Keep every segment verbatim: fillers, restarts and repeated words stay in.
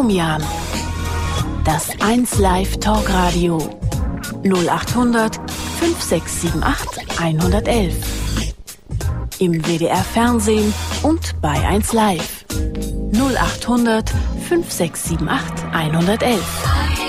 Domian. Das eins Live Talkradio. null acht hundert fünf sechs sieben acht hundertelf. Im W D R Fernsehen und bei eins Live. null acht hundert fünf sechs sieben acht hundertelf.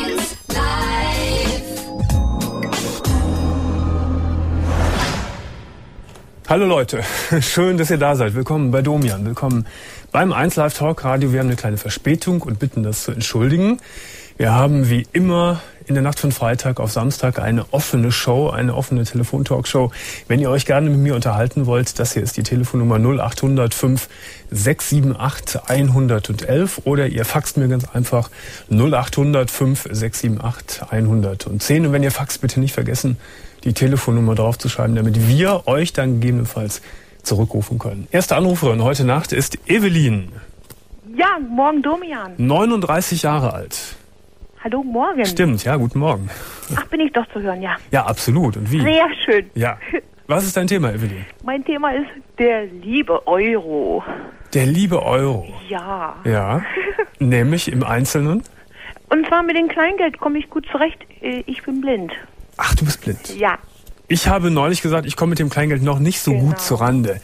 Hallo Leute, schön, dass ihr da seid. Willkommen bei Domian, willkommen beim eins Live Talk Radio. Wir haben eine kleine Verspätung und bitten das zu entschuldigen. Wir haben wie immer in der Nacht von Freitag auf Samstag eine offene Show, eine offene Telefontalkshow. Wenn ihr euch gerne mit mir unterhalten wollt, das hier ist die Telefonnummer null acht hundert fünf sechs sieben acht hundertelf oder ihr faxt mir ganz einfach null acht hundert fünf sechs sieben acht hundertzehn. Und wenn ihr faxt, bitte nicht vergessen, die Telefonnummer draufzuschreiben, damit wir euch dann gegebenenfalls zurückrufen können. Erste Anruferin heute Nacht ist Evelyn. Ja, morgen Domian. neununddreißig Jahre alt. Hallo, morgen. Stimmt, ja, guten Morgen. Ach, bin ich doch zu hören, ja. Ja, absolut. Und wie? Sehr schön. Ja. Was ist dein Thema, Evelyn? Mein Thema ist der liebe Euro. Der liebe Euro. Ja. Ja, nämlich im Einzelnen? Und zwar mit dem Kleingeld komme ich gut zurecht. Ich bin blind. Ach, du bist blind? Ja. Ich habe neulich gesagt, ich komme mit dem Kleingeld noch nicht so Genau. gut zurande.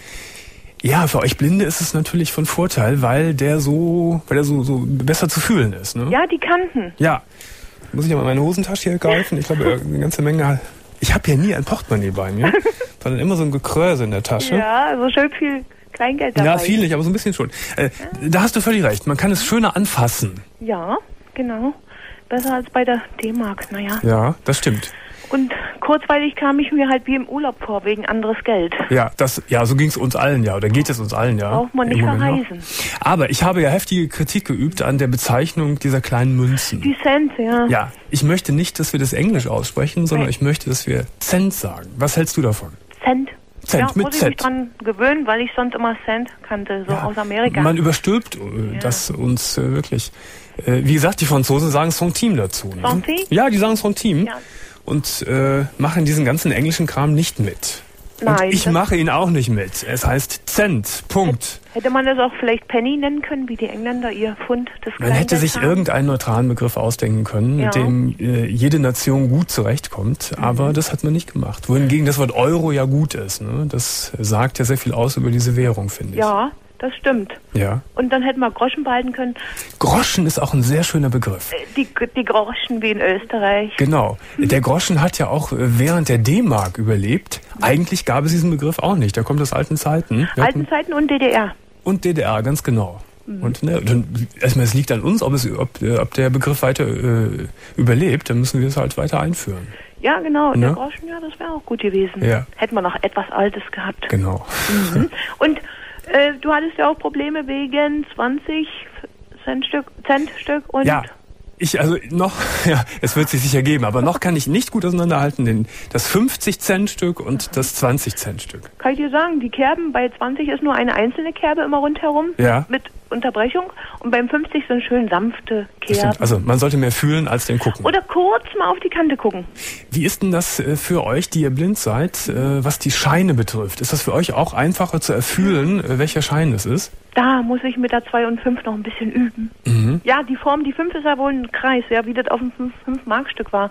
Ja, für euch Blinde ist es natürlich von Vorteil, weil der so, weil der so, so besser zu fühlen ist, ne? Ja, die Kanten. Ja. Muss ich ja mal meine Hosentasche hier greifen? Ich glaube, eine ganze Menge. Ich habe ja nie ein Portemonnaie bei mir, sondern immer so ein Gekröse in der Tasche. Ja, so schön viel Kleingeld dabei. Ja, viel nicht, aber so ein bisschen schon. Äh, da hast du völlig recht. Man kann es schöner anfassen. Ja, genau. Besser als bei der D-Mark, naja. Ja, das stimmt. Und kurzweilig kam ich mir halt wie im Urlaub vor, wegen anderes Geld. Ja, das, ja, so ging es uns allen, ja, oder geht es uns allen, ja. Braucht man nicht im Moment verreisen. noch. Aber ich habe ja heftige Kritik geübt an der Bezeichnung dieser kleinen Münzen. Die Cent, ja. Ja, ich möchte nicht, dass wir das Englisch aussprechen, sondern Nee. ich möchte, dass wir Cent sagen. Was hältst du davon? Cent. Cent, ja, mit muss ich Z. mich dran gewöhnen, weil ich sonst immer Cent kannte, so Ja, aus Amerika. Man überstülpt äh, Ja. das uns äh, wirklich. Äh, wie gesagt, die Franzosen sagen Centime dazu. Ne? Centime? Ja, die sagen Centime. Ja. Und äh, machen diesen ganzen englischen Kram nicht mit. Nein, Und ich das- mache ihn auch nicht mit. Es heißt Cent. Punkt. Hätte man das auch vielleicht Penny nennen können, wie die Engländer ihr Pfund des Man hätte Kleingelds sich haben? irgendeinen neutralen Begriff ausdenken können, Ja. mit dem äh, jede Nation gut zurechtkommt, aber das hat man nicht gemacht. Wohingegen das Wort Euro ja gut ist. Ne? Das sagt ja sehr viel aus über diese Währung, finde ich. Ja, das stimmt. Ja. Und dann hätten wir Groschen behalten können. Groschen ist auch ein sehr schöner Begriff. Äh, Die, die Groschen wie in Österreich. Genau. Der Groschen hat ja auch äh, während der D-Mark überlebt. Eigentlich gab es diesen Begriff auch nicht. Der kommt aus alten Zeiten. Wir Alten hatten- Zeiten und D D R. Und D D R, ganz genau. Und ne, dann, erstmal, es liegt an uns, ob, es, ob, äh, ob der Begriff weiter äh, überlebt, dann müssen wir es halt weiter einführen. Ja, genau. Ne? Der Groschen, ja, das wäre auch gut gewesen. Ja. Hätten wir noch etwas Altes gehabt. Genau. Mhm. Und äh, du hattest ja auch Probleme wegen zwanzig Centstück, Centstück und... Ja. Ich, also noch, ja, es wird sich sicher geben, aber noch kann ich nicht gut auseinanderhalten, den, das fünfzig-Cent-Stück und das zwanzig-Cent-Stück. Kann ich dir sagen, die Kerben bei zwanzig ist nur eine einzelne Kerbe immer rundherum Ja. mit Unterbrechung und beim fünfzig sind schön sanfte Das Kerben. stimmt. Also man sollte mehr fühlen als den gucken. Oder kurz mal auf die Kante gucken. Wie ist denn das äh, für euch, die ihr blind seid, äh, was die Scheine betrifft? Ist das für euch auch einfacher zu erfühlen, äh, welcher Schein es ist? Da muss ich mit der zwei und fünf noch ein bisschen üben. Mhm. Ja, die Form, die fünf ist ja wohl ein Kreis, ja, wie das auf dem fünf Mark Stück war.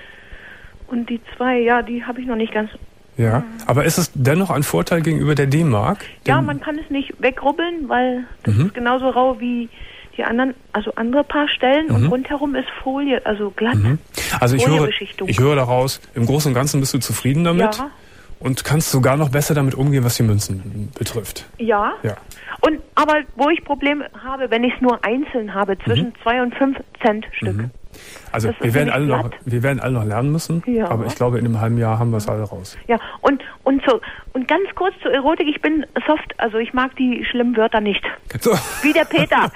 Und die zwei, ja, die habe ich noch nicht ganz... Ja, aber ist es dennoch ein Vorteil gegenüber der D-Mark? Ja, Denn- man kann es nicht wegrubbeln, weil das Mhm. ist genauso rau wie die anderen, also andere paar Stellen und Mhm. rundherum ist Folie, also glatt. Mhm. Also ich höre, Foliebeschichtung. ich höre daraus, im Großen und Ganzen bist du zufrieden damit Ja. und kannst sogar noch besser damit umgehen, was die Münzen betrifft. Ja. Ja. Und aber wo ich Probleme habe, wenn ich es nur einzeln habe, zwischen zwei und fünf Cent Stück. Mhm. Also Das ist wir werden, nämlich alle noch, glatt. wir werden alle noch lernen müssen, Ja. aber ich glaube, in einem halben Jahr haben wir es alle raus. Ja, und und so und ganz kurz zur Erotik, ich bin soft, also ich mag die schlimmen Wörter nicht. So. Wie der Peter.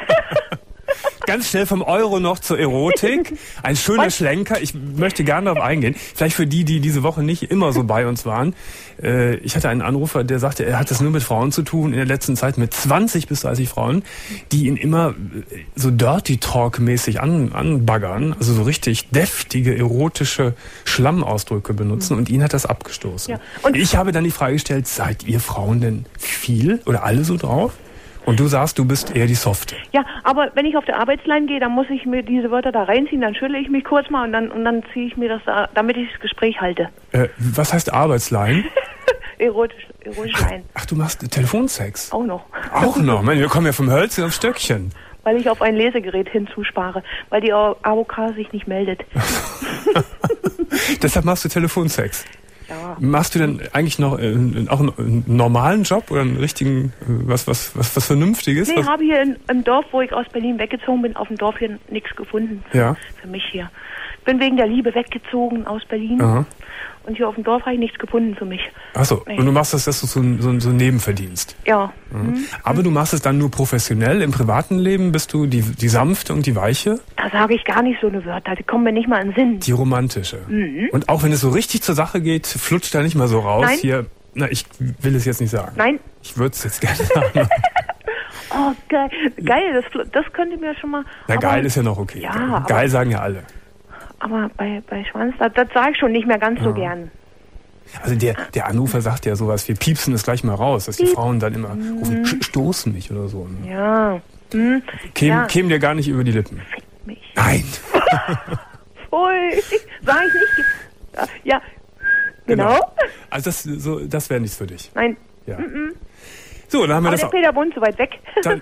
Ganz schnell vom Euro noch zur Erotik. Ein schöner Was? Schlenker. Ich möchte gerne darauf eingehen. Vielleicht für die, die diese Woche nicht immer so bei uns waren. Äh, ich hatte einen Anrufer, der sagte, er hat das nur mit Frauen zu tun, in der letzten Zeit mit zwanzig bis dreißig Frauen, die ihn immer äh, so Dirty Talk-mäßig an, anbaggern. Also so richtig deftige, erotische Schlammausdrücke benutzen. Und ihn hat das abgestoßen. Ja. Und ich habe dann die Frage gestellt, seid ihr Frauen denn viel oder alle so drauf? Und du sagst, du bist eher die Softe. Ja, aber wenn ich auf der Arbeitsline gehe, dann muss ich mir diese Wörter da reinziehen, dann schüttle ich mich kurz mal und dann und dann ziehe ich mir das da, damit ich das Gespräch halte. Äh, was heißt Arbeitsline? Erotisch, erotisch Line. Ach, du machst Telefonsex? Auch noch. Auch noch? Mann, wir kommen ja vom Hölzchen aufs Stöckchen. Weil ich auf ein Lesegerät hinzuspare, weil die A O K sich nicht meldet. Deshalb machst du Telefonsex? Ja. Machst du denn eigentlich noch äh, auch einen, einen normalen Job oder einen richtigen, äh, was, was, was, was Vernünftiges? Nee, was? ich habe hier in, im Dorf, wo ich aus Berlin weggezogen bin, auf dem Dorf hier nichts gefunden. Für, Ja. für mich hier. Bin wegen der Liebe weggezogen aus Berlin. Aha. Und hier auf dem Dorf habe ich nichts gefunden für mich. Achso, Nee. und du machst das, dass du so ein, so ein, so ein Nebenverdienst. Ja. Mhm. Mhm. Aber du machst es dann nur professionell. Im privaten Leben bist du die, die sanfte und die weiche, Da sage ich gar nicht so eine Wörter. Die kommen mir nicht mal in den Sinn. die romantische. Mhm. Und auch wenn es so richtig zur Sache geht, flutscht da nicht mal so raus. Nein. Hier, na, ich will es jetzt nicht sagen. Nein. Ich würde es jetzt gerne sagen. Oh, geil. Geil, das, das könnte mir schon mal... Na, aber, geil ist ja noch okay. Ja, geil, aber- geil sagen ja alle. Aber bei, bei Schwanz, das, das sage ich schon nicht mehr ganz so gern. Also der, der Anrufer sagt ja sowas, wir piepsen es gleich mal raus, dass die Piep. Frauen dann immer rufen, "Sch- stoß mich oder so. Ja. Hm. Käm, ja. käm dir gar nicht über die Lippen. Fick mich. Nein. Ui. Sag ich nicht. Ja. Genau. Also das, so, das wäre nichts für dich. Nein. Ja. So, dann haben wir Aber das der auch, Peter wohnt so weit weg. dann,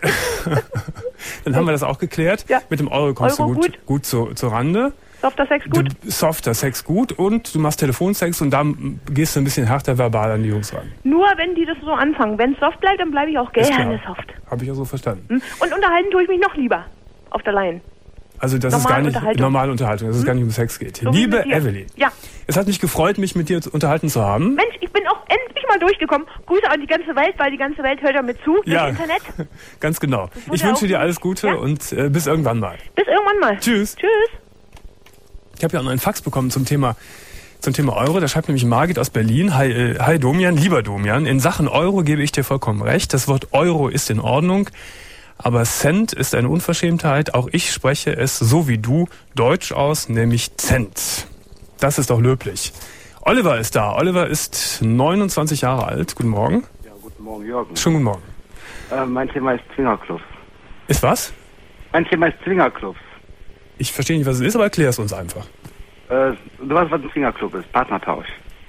dann haben wir das auch geklärt. Ja. Mit dem Euro kommst Euro du gut, gut. gut zu, zur Rande. Softer Sex gut? Du, softer Sex gut und du machst Telefonsex und dann gehst du ein bisschen härter verbal an die Jungs ran. Nur wenn die das so anfangen. Wenn es soft bleibt, dann bleibe ich auch Ist gerne klar. soft. Habe ich ja so verstanden. Hm? Und unterhalten tue ich mich noch lieber. Auf der Line. Also das ist Normale gar nicht Unterhaltung. normale Unterhaltung, dass es gar nicht um Sex geht. So wie Liebe mit dir. Evelyn, Ja. es hat mich gefreut, mich mit dir zu- unterhalten zu haben. Mensch, ich bin auch endlich mal durchgekommen. Grüße an die ganze Welt, weil die ganze Welt hört ja mit zu. Ja. Durchs Internet. Ganz genau. wurde Ich wünsche auch- dir alles Gute Ja. und äh, bis irgendwann mal. Bis irgendwann mal. Tschüss. Tschüss. Ich habe ja auch noch einen Fax bekommen zum Thema zum Thema Euro. Da schreibt nämlich Margit aus Berlin. Hi, äh, hi Domian, lieber Domian. In Sachen Euro gebe ich dir vollkommen recht. Das Wort Euro ist in Ordnung. Aber Cent ist eine Unverschämtheit. Auch ich spreche es so wie du Deutsch aus, nämlich Cent. Das ist doch löblich. Oliver ist da. Oliver ist neunundzwanzig Jahre alt. Guten Morgen. Ja, guten Morgen, Jürgen. Schönen guten Morgen. Äh, mein Thema ist Zwingerclubs. Ist was? Mein Thema ist Zwingerclubs. Ich verstehe nicht, was es ist, aber erklär es uns einfach. Äh, du weißt, was ein Zwingerclub ist? Partnertausch.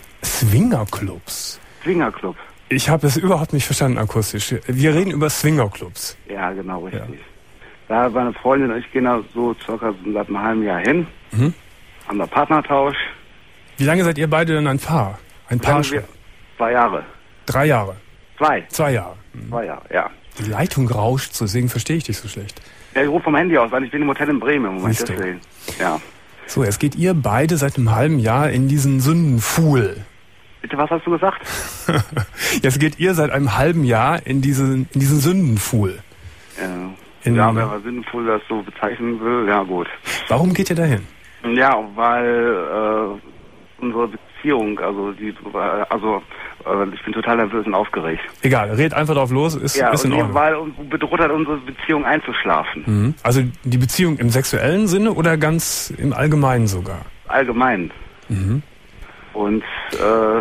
Swingerclubs. Zwingerclub. Ich habe es überhaupt nicht verstanden akustisch. Wir reden über Swingerclubs. Ja, genau, richtig. Da meine Freundin und ich gehen da so circa seit einem halben Jahr hin. Mhm. Haben da Partnertausch. Wie lange seid ihr beide denn ein Paar? Ein Paar Sagen schon? wir zwei Jahre. Drei Jahre. Zwei. Zwei Jahre. Zwei Jahre, ja. Die Leitung rauscht, so deswegen verstehe ich dich so schlecht. Ja, ich rufe vom Handy aus, weil ich bin im Hotel in Bremen im Moment. Siehst du. Deswegen. Ja. So, jetzt geht ihr beide seit einem halben Jahr in diesen Sündenfuhl. Bitte, was hast du gesagt? Jetzt geht ihr seit einem halben Jahr in diesen, in diesen Sündenfuhl. Ja, In- ja, wenn man sinnvoll das so bezeichnen will, ja gut. Warum geht ihr dahin? Ja, weil äh, unsere Beziehung, also die, also äh, ich bin total nervös und aufgeregt. Egal, red einfach drauf los, ist, Ja, ist in und Ordnung. weil uns bedroht hat, unsere Beziehung einzuschlafen. Mhm. Also die Beziehung im sexuellen Sinne oder ganz im Allgemeinen sogar? Allgemein. Mhm. Und äh,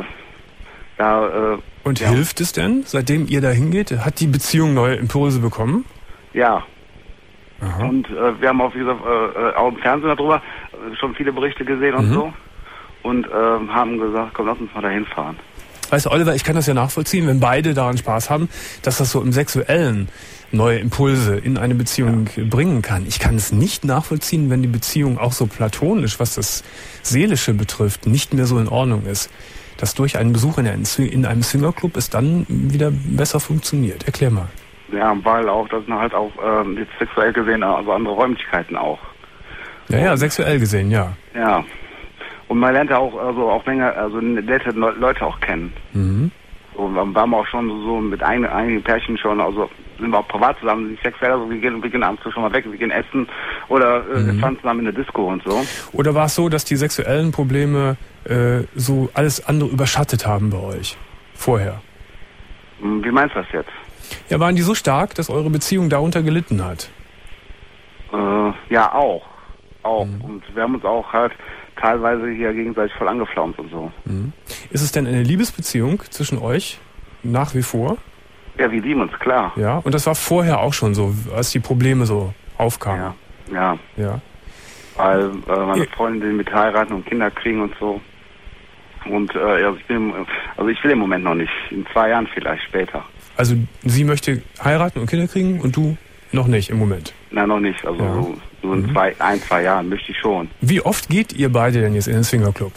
ja, äh, Und ja. hilft es denn, seitdem ihr da hingeht? Hat die Beziehung neue Impulse bekommen? ja. Aha. Und äh, wir haben auch, wie gesagt, äh, auch im Fernsehen darüber äh, schon viele Berichte gesehen und Mhm. so. Und äh, haben gesagt, komm, lass uns mal dahin fahren. Weißt du, Oliver, ich kann das ja nachvollziehen, wenn beide daran Spaß haben, dass das so im Sexuellen neue Impulse in eine Beziehung bringen kann. Ich kann es nicht nachvollziehen, wenn die Beziehung auch so platonisch, was das Seelische betrifft, nicht mehr so in Ordnung ist. Dass durch einen Besuch in einem Swing- in einem Swingerclub es dann wieder besser funktioniert. Erklär mal. Ja, weil auch, das sind halt auch ähm, jetzt sexuell gesehen, also andere Räumlichkeiten auch. Ja, ja, sexuell gesehen, ja. Ja. Und man lernt ja auch, also auch länger, also nette Leute auch kennen. Mhm. So, wir haben auch schon so mit ein, einigen Pärchen schon, also sind wir auch privat zusammen, nicht sexuell, also wir gehen, wir gehen abends schon mal weg, wir gehen essen oder äh, wir fahren zusammen in der Disco und so. Oder war es so, dass die sexuellen Probleme äh, so alles andere überschattet haben bei euch? Vorher? Hm, Wie meinst du das jetzt? Ja, waren die so stark, dass eure Beziehung darunter gelitten hat? Äh, ja, auch. Auch. Und wir haben uns auch halt teilweise hier gegenseitig voll angeflaumt und so. Mhm. Ist es denn eine Liebesbeziehung zwischen euch nach wie vor? Ja, wir lieben uns, klar. Ja, und das war vorher auch schon so, als die Probleme so aufkamen. Ja, ja. Ja. Weil äh, meine Ja. Freundin mit heiraten und Kinder kriegen und so. Und äh, also, ich bin, also ich will im Moment noch nicht. In zwei Jahren vielleicht später. Also sie möchte heiraten und Kinder kriegen und du noch nicht im Moment. Nein, noch nicht. Also Ja. so, so in Mhm. zwei, ein, zwei Jahren möchte ich schon. Wie oft geht ihr beide denn jetzt in den Swingerclub?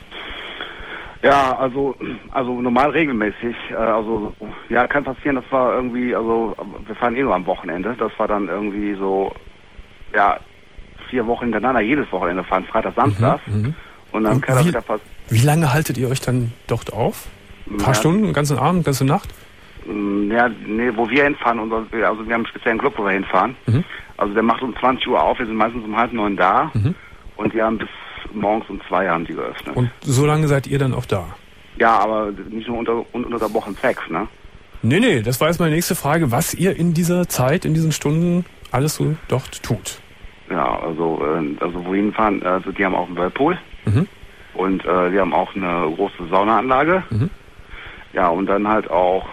Ja, also also normal regelmäßig. Äh, also ja, kann passieren, das war irgendwie, also wir fahren eh nur am Wochenende. Das war dann irgendwie so, ja, vier Wochen hintereinander, jedes Wochenende fahren, Freitag, Samstag. Mhm. Und dann Und kann das wie- wieder passieren. Wie lange haltet ihr euch dann dort auf? Ein paar Ja. Stunden, einen ganzen Abend, eine ganze Nacht? Ja, nee, wo wir hinfahren, unser, also wir haben einen speziellen Club, wo wir hinfahren. Mhm. Also der macht um zwanzig Uhr auf, wir sind meistens um halb neun da. Mhm. Und die haben bis morgens um zwei haben die geöffnet. Und so lange seid ihr dann auch da? Ja, aber nicht nur unter, ununterbrochen Sex, ne? Nee, nee, das war jetzt meine nächste Frage, was ihr in dieser Zeit, in diesen Stunden alles so dort tut. Ja, also, äh, also wo hinfahren, also die haben auch einen Whirlpool. Mhm. Und äh, wir haben auch eine große Saunaanlage. Mhm. Ja, und dann halt auch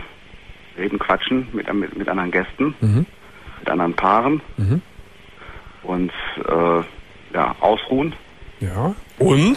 äh, reden, quatschen mit, mit, mit anderen Gästen, Mhm. mit anderen Paaren. Mhm. Und äh, ja, ausruhen. Ja. Und?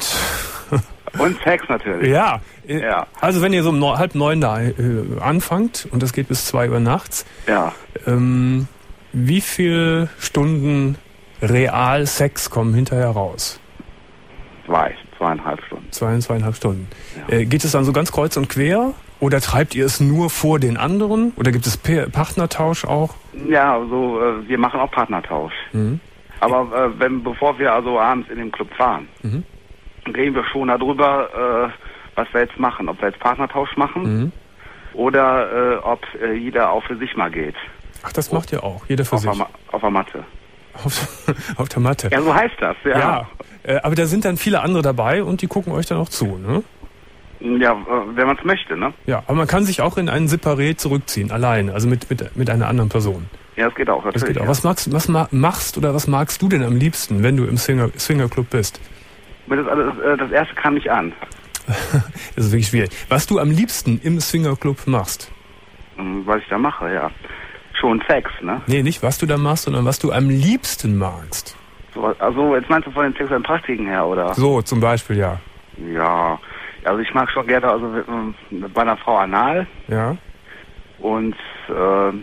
Und Sex natürlich. Ja. äh, Ja. Also wenn ihr so um neun, halb neun da äh, anfangt und das geht bis zwei Uhr nachts, Ja. ähm, wie viele Stunden real Sex kommen hinterher raus? Zwei, zweieinhalb Stunden. Zwei, zweieinhalb Stunden. Ja. Äh, geht es dann so ganz kreuz und quer? Oder treibt ihr es nur vor den anderen? Oder gibt es Pa- Partnertausch auch? Ja, also äh, wir machen auch Partnertausch. Mhm. Aber äh, wenn bevor wir also abends in den Club fahren, Mhm. reden wir schon darüber, äh, was wir jetzt machen. Ob wir jetzt Partnertausch machen Mhm. oder äh, ob äh, jeder auch für sich mal geht. Ach, das macht ihr auch, jeder für Auf sich. der, Ma- auf der Matte. Auf, auf der Matte. Ja, so heißt das, ja. Ja, äh, aber da sind dann viele andere dabei und die gucken euch dann auch zu, ne? Ja, äh, wenn man es möchte, ne? Ja, aber man kann sich auch in einen Separé zurückziehen, allein, also mit, mit, mit einer anderen Person. Ja, das geht auch, Das natürlich. geht auch. Was magst, was ma- machst oder was magst du denn am liebsten, wenn du im Swinger, Swingerclub bist? Ja. Das, alles, äh, das erste kam nicht an. Das ist wirklich schwierig. Was du am liebsten im Swingerclub machst? Hm, Was ich da mache, ja. Schon Sex, ne? Nee, nicht was du da machst, sondern was du am liebsten magst. So, also jetzt meinst du von den sexuellen Praktiken her, oder? So, zum Beispiel, ja. Ja, also ich mag schon gerne, also äh, bei einer Frau anal Ja. und äh,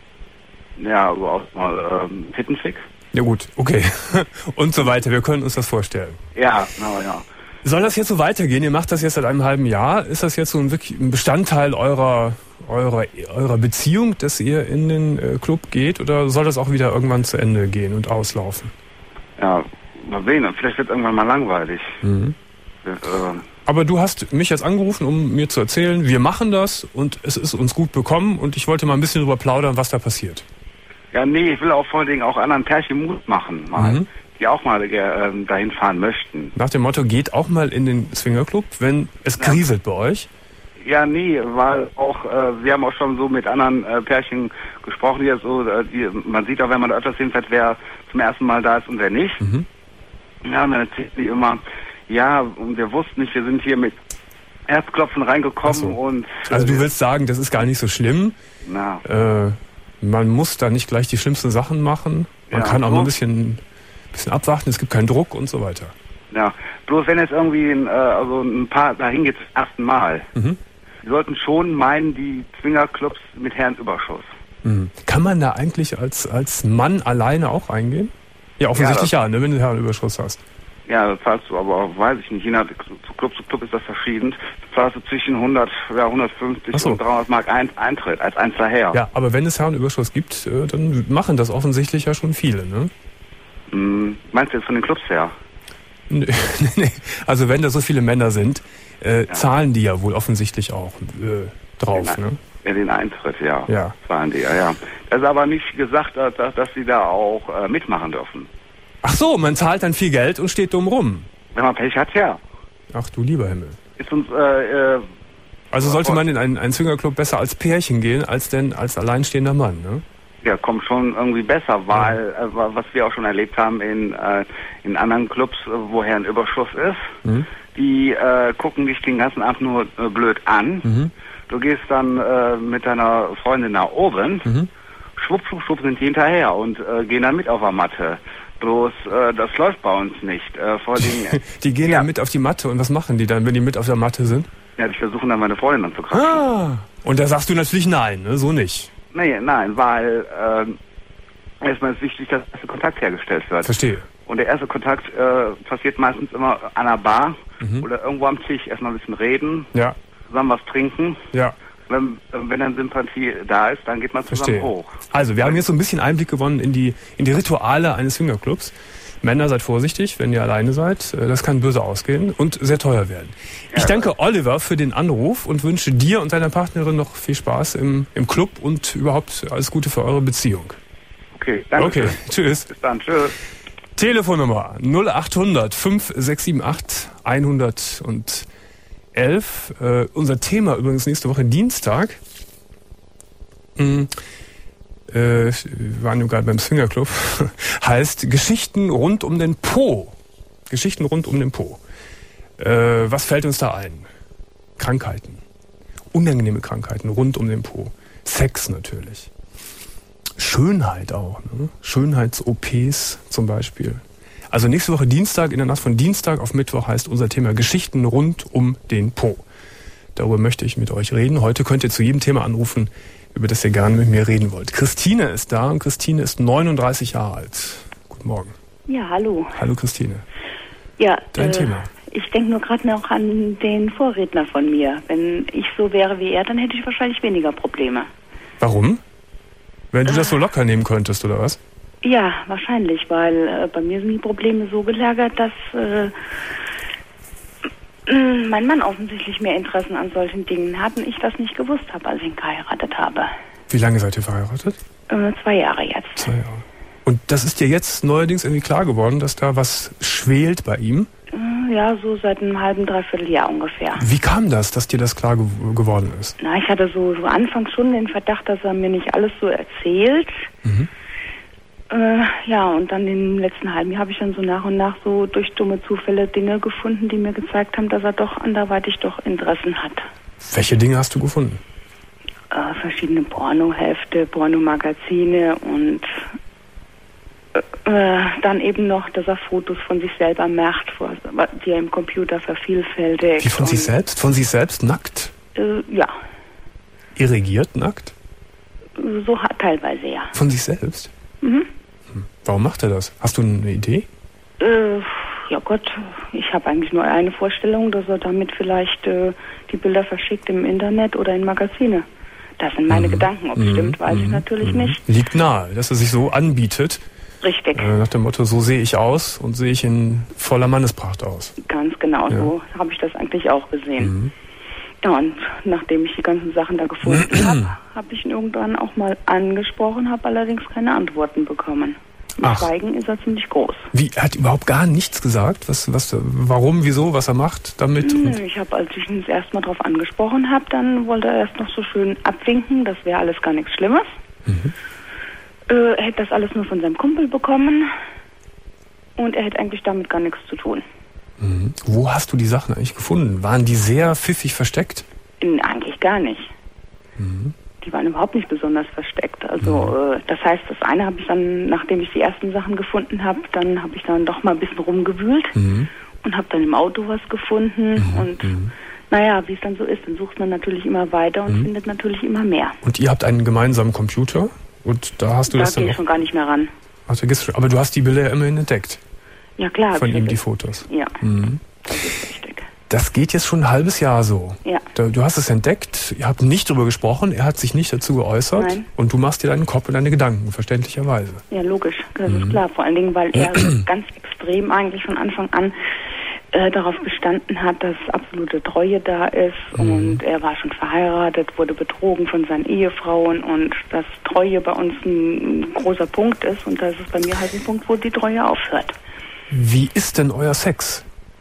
ja, also auch mal ähm, Tittenfick. Ja gut, okay. Und so weiter, wir können uns das vorstellen. Ja, genau, ja. Soll das jetzt so weitergehen? Ihr macht das jetzt seit einem halben Jahr. Ist das jetzt so ein, wirklich ein Bestandteil eurer, eurer, eurer Beziehung, dass ihr in den äh, Club geht? Oder soll das auch wieder irgendwann zu Ende gehen und auslaufen? Ja, mal sehen, vielleicht wird irgendwann mal langweilig. Mhm. Wir, äh, Aber du hast mich jetzt angerufen, um mir zu erzählen, wir machen das und es ist uns gut bekommen und ich wollte mal ein bisschen darüber plaudern, was da passiert. ja, nee, ich will auch vor allen Dingen auch anderen Pärchen Mut machen, mal, Mhm. die auch mal äh, dahin fahren möchten. Nach dem Motto, geht auch mal in den Swingerclub, wenn es kriselt bei euch. Ja, nee, weil auch, äh, wir haben auch schon so mit anderen äh, Pärchen gesprochen, die jetzt so, äh, die, man sieht auch, wenn man da öfters hinfährt, wer zum ersten Mal da ist und wer nicht. Mhm. Ja, und dann erzählt die immer, ja, und wir wussten nicht, wir sind hier mit Herzklopfen reingekommen Ach so. und... Äh, Also du willst sagen, das ist gar nicht so schlimm. Na, Äh, man muss da nicht gleich die schlimmsten Sachen machen. Man Ja, kann auch so. mal ein bisschen, bisschen abwarten, es gibt keinen Druck und so weiter. ja, bloß wenn jetzt irgendwie ein, äh, also ein Paar dahin geht zum ersten Mal, Mhm. die sollten schon meinen, die Swingerclubs mit Herrenüberschuss. Mhm. Kann man da eigentlich als, als Mann alleine auch reingehen? Ja, offensichtlich ja, ne, wenn du Herrenüberschuss hast. Ja, das zahlst du aber, weiß ich nicht, je nach zu Club zu Club ist das verschieden. Da zahlst du zwischen hundert, ja, hundertfünfzig Ach so. und dreihundert Mark ein, Eintritt als Einzelner her. Ja, aber wenn es Herrenüberschuss gibt, äh, dann machen das offensichtlich ja schon viele, ne? Hm, meinst du jetzt von den Clubs her? Nee, nee. Also wenn da so viele Männer sind, äh, zahlen die ja wohl offensichtlich auch äh, drauf, Ja, ne? Ja, den Eintritt, ja. Ja. Zahlen die, ja, ja. Das ist aber nicht gesagt, dass, dass, dass sie da auch äh, mitmachen dürfen. Ach so, man zahlt dann viel Geld und steht dumm rum. Wenn man Pech hat, ja. Ach du lieber Himmel. Ist uns, äh, äh, Also sollte man in einen, einen Swingerclub besser als Pärchen gehen, als denn als alleinstehender Mann, ne? ja, kommt schon irgendwie besser, weil, äh, was wir auch schon erlebt haben in, äh, in anderen Clubs, äh, wo Herrenüberschuss ist, Mhm. die äh, gucken dich den ganzen Abend nur äh, blöd an. Mhm. Du gehst dann äh, mit deiner Freundin nach oben, Mhm. schwupp, schwupp, schwupp sind die hinterher und äh, gehen dann mit auf der Matte. Bloß, äh, das läuft bei uns nicht. Äh, vor allem, Die gehen ja. dann mit auf die Matte und was machen die dann, wenn die mit auf der Matte sind? ja, die versuchen dann meine Freundin anzukratzen. Ah. Und da sagst du natürlich nein, ne? So nicht. Nee, nein, weil äh, erstmal ist wichtig, dass der erste Kontakt hergestellt wird. Verstehe. Und der erste Kontakt äh, passiert meistens immer an der Bar Mhm. oder irgendwo am Tisch. Erstmal ein bisschen reden, Ja, zusammen was trinken. ja. Wenn, wenn dann Sympathie da ist, dann geht man zusammen Verstehe. hoch. Also, wir haben jetzt so ein bisschen Einblick gewonnen in die, in die Rituale eines Swingerclubs. Männer, seid vorsichtig, wenn ihr alleine seid. Das kann böse ausgehen und sehr teuer werden. Ich Ja. danke Oliver für den Anruf und wünsche dir und deiner Partnerin noch viel Spaß im, im Club und überhaupt alles Gute für eure Beziehung. Okay, danke. Okay, tschüss. Bis dann, tschüss. Telefonnummer null acht hundert fünf sechs sieben acht eins null eins. Äh, unser Thema übrigens nächste Woche Dienstag. Hm, äh, wir waren ja gerade beim Swingerclub. Heißt Geschichten rund um den Po. Geschichten rund um den Po. Äh, was fällt uns da ein? Krankheiten. Unangenehme Krankheiten rund um den Po. Sex natürlich. Schönheit auch. Ne? Schönheits-O Ps zum Beispiel. Also nächste Woche Dienstag, in der Nacht von Dienstag auf Mittwoch heißt unser Thema Geschichten rund um den Po. Darüber möchte ich mit euch reden. Heute könnt ihr zu jedem Thema anrufen, über das ihr gerne mit mir reden wollt. Christine ist da und Christine ist neununddreißig Jahre alt. Guten Morgen. Ja, hallo. Hallo Christine. Ja, Dein äh, Thema. Ich denke nur gerade noch an den Vorredner von mir. Wenn ich so wäre wie er, dann hätte ich wahrscheinlich weniger Probleme. Warum? Wenn du das so locker nehmen könntest, oder was? Ja, wahrscheinlich, weil äh, bei mir sind die Probleme so gelagert, dass äh, mh, mein Mann offensichtlich mehr Interessen an solchen Dingen hat und ich das nicht gewusst habe, als ich ihn geheiratet habe. Wie lange seid ihr verheiratet? Äh, zwei Jahre jetzt. Zwei Jahre. Und das ist dir jetzt neuerdings irgendwie klar geworden, dass da was schwelt bei ihm? Äh, ja, so seit einem halben, dreiviertel Jahr ungefähr. Wie kam das, dass dir das klar ge geworden ist? Na, ich hatte so, so anfangs schon den Verdacht, dass er mir nicht alles so erzählt. Mhm. Äh, ja, und dann im letzten halben Jahr habe ich dann so nach und nach so durch dumme Zufälle Dinge gefunden, die mir gezeigt haben, dass er doch anderweitig doch Interessen hat. Welche Dinge hast du gefunden? Äh, verschiedene Pornohefte, Pornomagazine und äh, dann eben noch, dass er Fotos von sich selber macht, die er im Computer vervielfältigt. Wie von sich und, selbst? Von sich selbst nackt? Äh, ja, Irrigiert nackt? so hat teilweise ja. Von sich selbst? Mhm. Hm. Warum macht er das? Hast du eine Idee? Äh, ja Gott, ich habe eigentlich nur eine Vorstellung, dass er damit vielleicht äh, die Bilder verschickt im Internet oder in Magazine. Das sind meine Mhm. Gedanken. Ob es Mhm. stimmt, weiß ich Mhm. natürlich Mhm. nicht. Liegt nahe, dass er sich so anbietet, Richtig, äh, nach dem Motto, so sehe ich aus und sehe ich in voller Mannespracht aus. ganz genau. Ja. So habe ich das eigentlich auch gesehen. Mhm. Ja, und nachdem ich die ganzen Sachen da gefunden habe, habe ich ihn irgendwann auch mal angesprochen, habe allerdings keine Antworten bekommen. Mit Ach. Schweigen ist er ziemlich groß. Wie, er hat überhaupt gar nichts gesagt? Was, was, warum, wieso, was er macht damit? Nö, Und ich habe, als ich ihn das erste Mal drauf angesprochen habe, dann wollte er erst noch so schön abwinken, das wäre alles gar nichts Schlimmes. Mhm. Äh, er hätte das alles nur von seinem Kumpel bekommen und er hätte eigentlich damit gar nichts zu tun. Mhm. Wo hast du die Sachen eigentlich gefunden? Waren die sehr pfiffig versteckt? In, eigentlich gar nicht. Mhm. Die waren überhaupt nicht besonders versteckt. Also äh, das heißt, das eine habe ich dann, nachdem ich die ersten Sachen gefunden habe, dann habe ich dann doch mal ein bisschen rumgewühlt Mhm. und habe dann im Auto was gefunden. Mhm. Und Mhm. naja, wie es dann so ist, dann sucht man natürlich immer weiter und Mhm. findet natürlich immer mehr. Und ihr habt einen gemeinsamen Computer und da hast du Da das gehe dann ich auch... schon gar nicht mehr ran. Ach, da gehst du schon. Aber du hast die Bilder ja immerhin entdeckt, Ja klar. hab von ich ihm die das- Fotos. Ja, Mhm. das ist richtig. Das geht jetzt schon ein halbes Jahr so. Ja. Da- Du hast es entdeckt, ihr habt nicht drüber gesprochen, er hat sich nicht dazu geäußert Nein. und du machst dir deinen Kopf und deine Gedanken, verständlicherweise. Ja, logisch, das Mhm. ist klar. Vor allen Dingen, weil er ganz extrem eigentlich von Anfang an äh, darauf bestanden hat, dass absolute Treue da ist. Mhm. Und er war schon verheiratet, wurde betrogen von seinen Ehefrauen und dass Treue bei uns ein großer Punkt ist. Und das ist bei mir halt ein Punkt, wo die Treue aufhört. Wie ist denn euer Sex?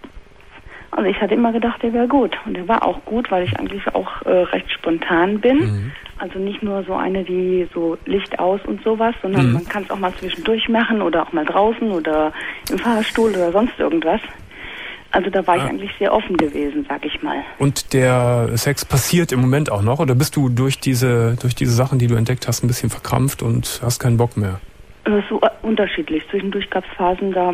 Also ich hatte immer gedacht, er wäre gut. Und er war auch gut, weil ich eigentlich auch äh, recht spontan bin. Mhm. Also nicht nur so eine, die so Licht aus und sowas, sondern Mhm. man kann es auch mal zwischendurch machen oder auch mal draußen oder im Fahrstuhl oder sonst irgendwas. Also da war Ah. ich eigentlich sehr offen gewesen, sag ich mal. Und der Sex passiert im Moment auch noch? Oder bist du durch diese, durch diese Sachen, die du entdeckt hast, ein bisschen verkrampft und hast keinen Bock mehr? Äh, So äh, unterschiedlich. Zwischendurch gab es Phasen, da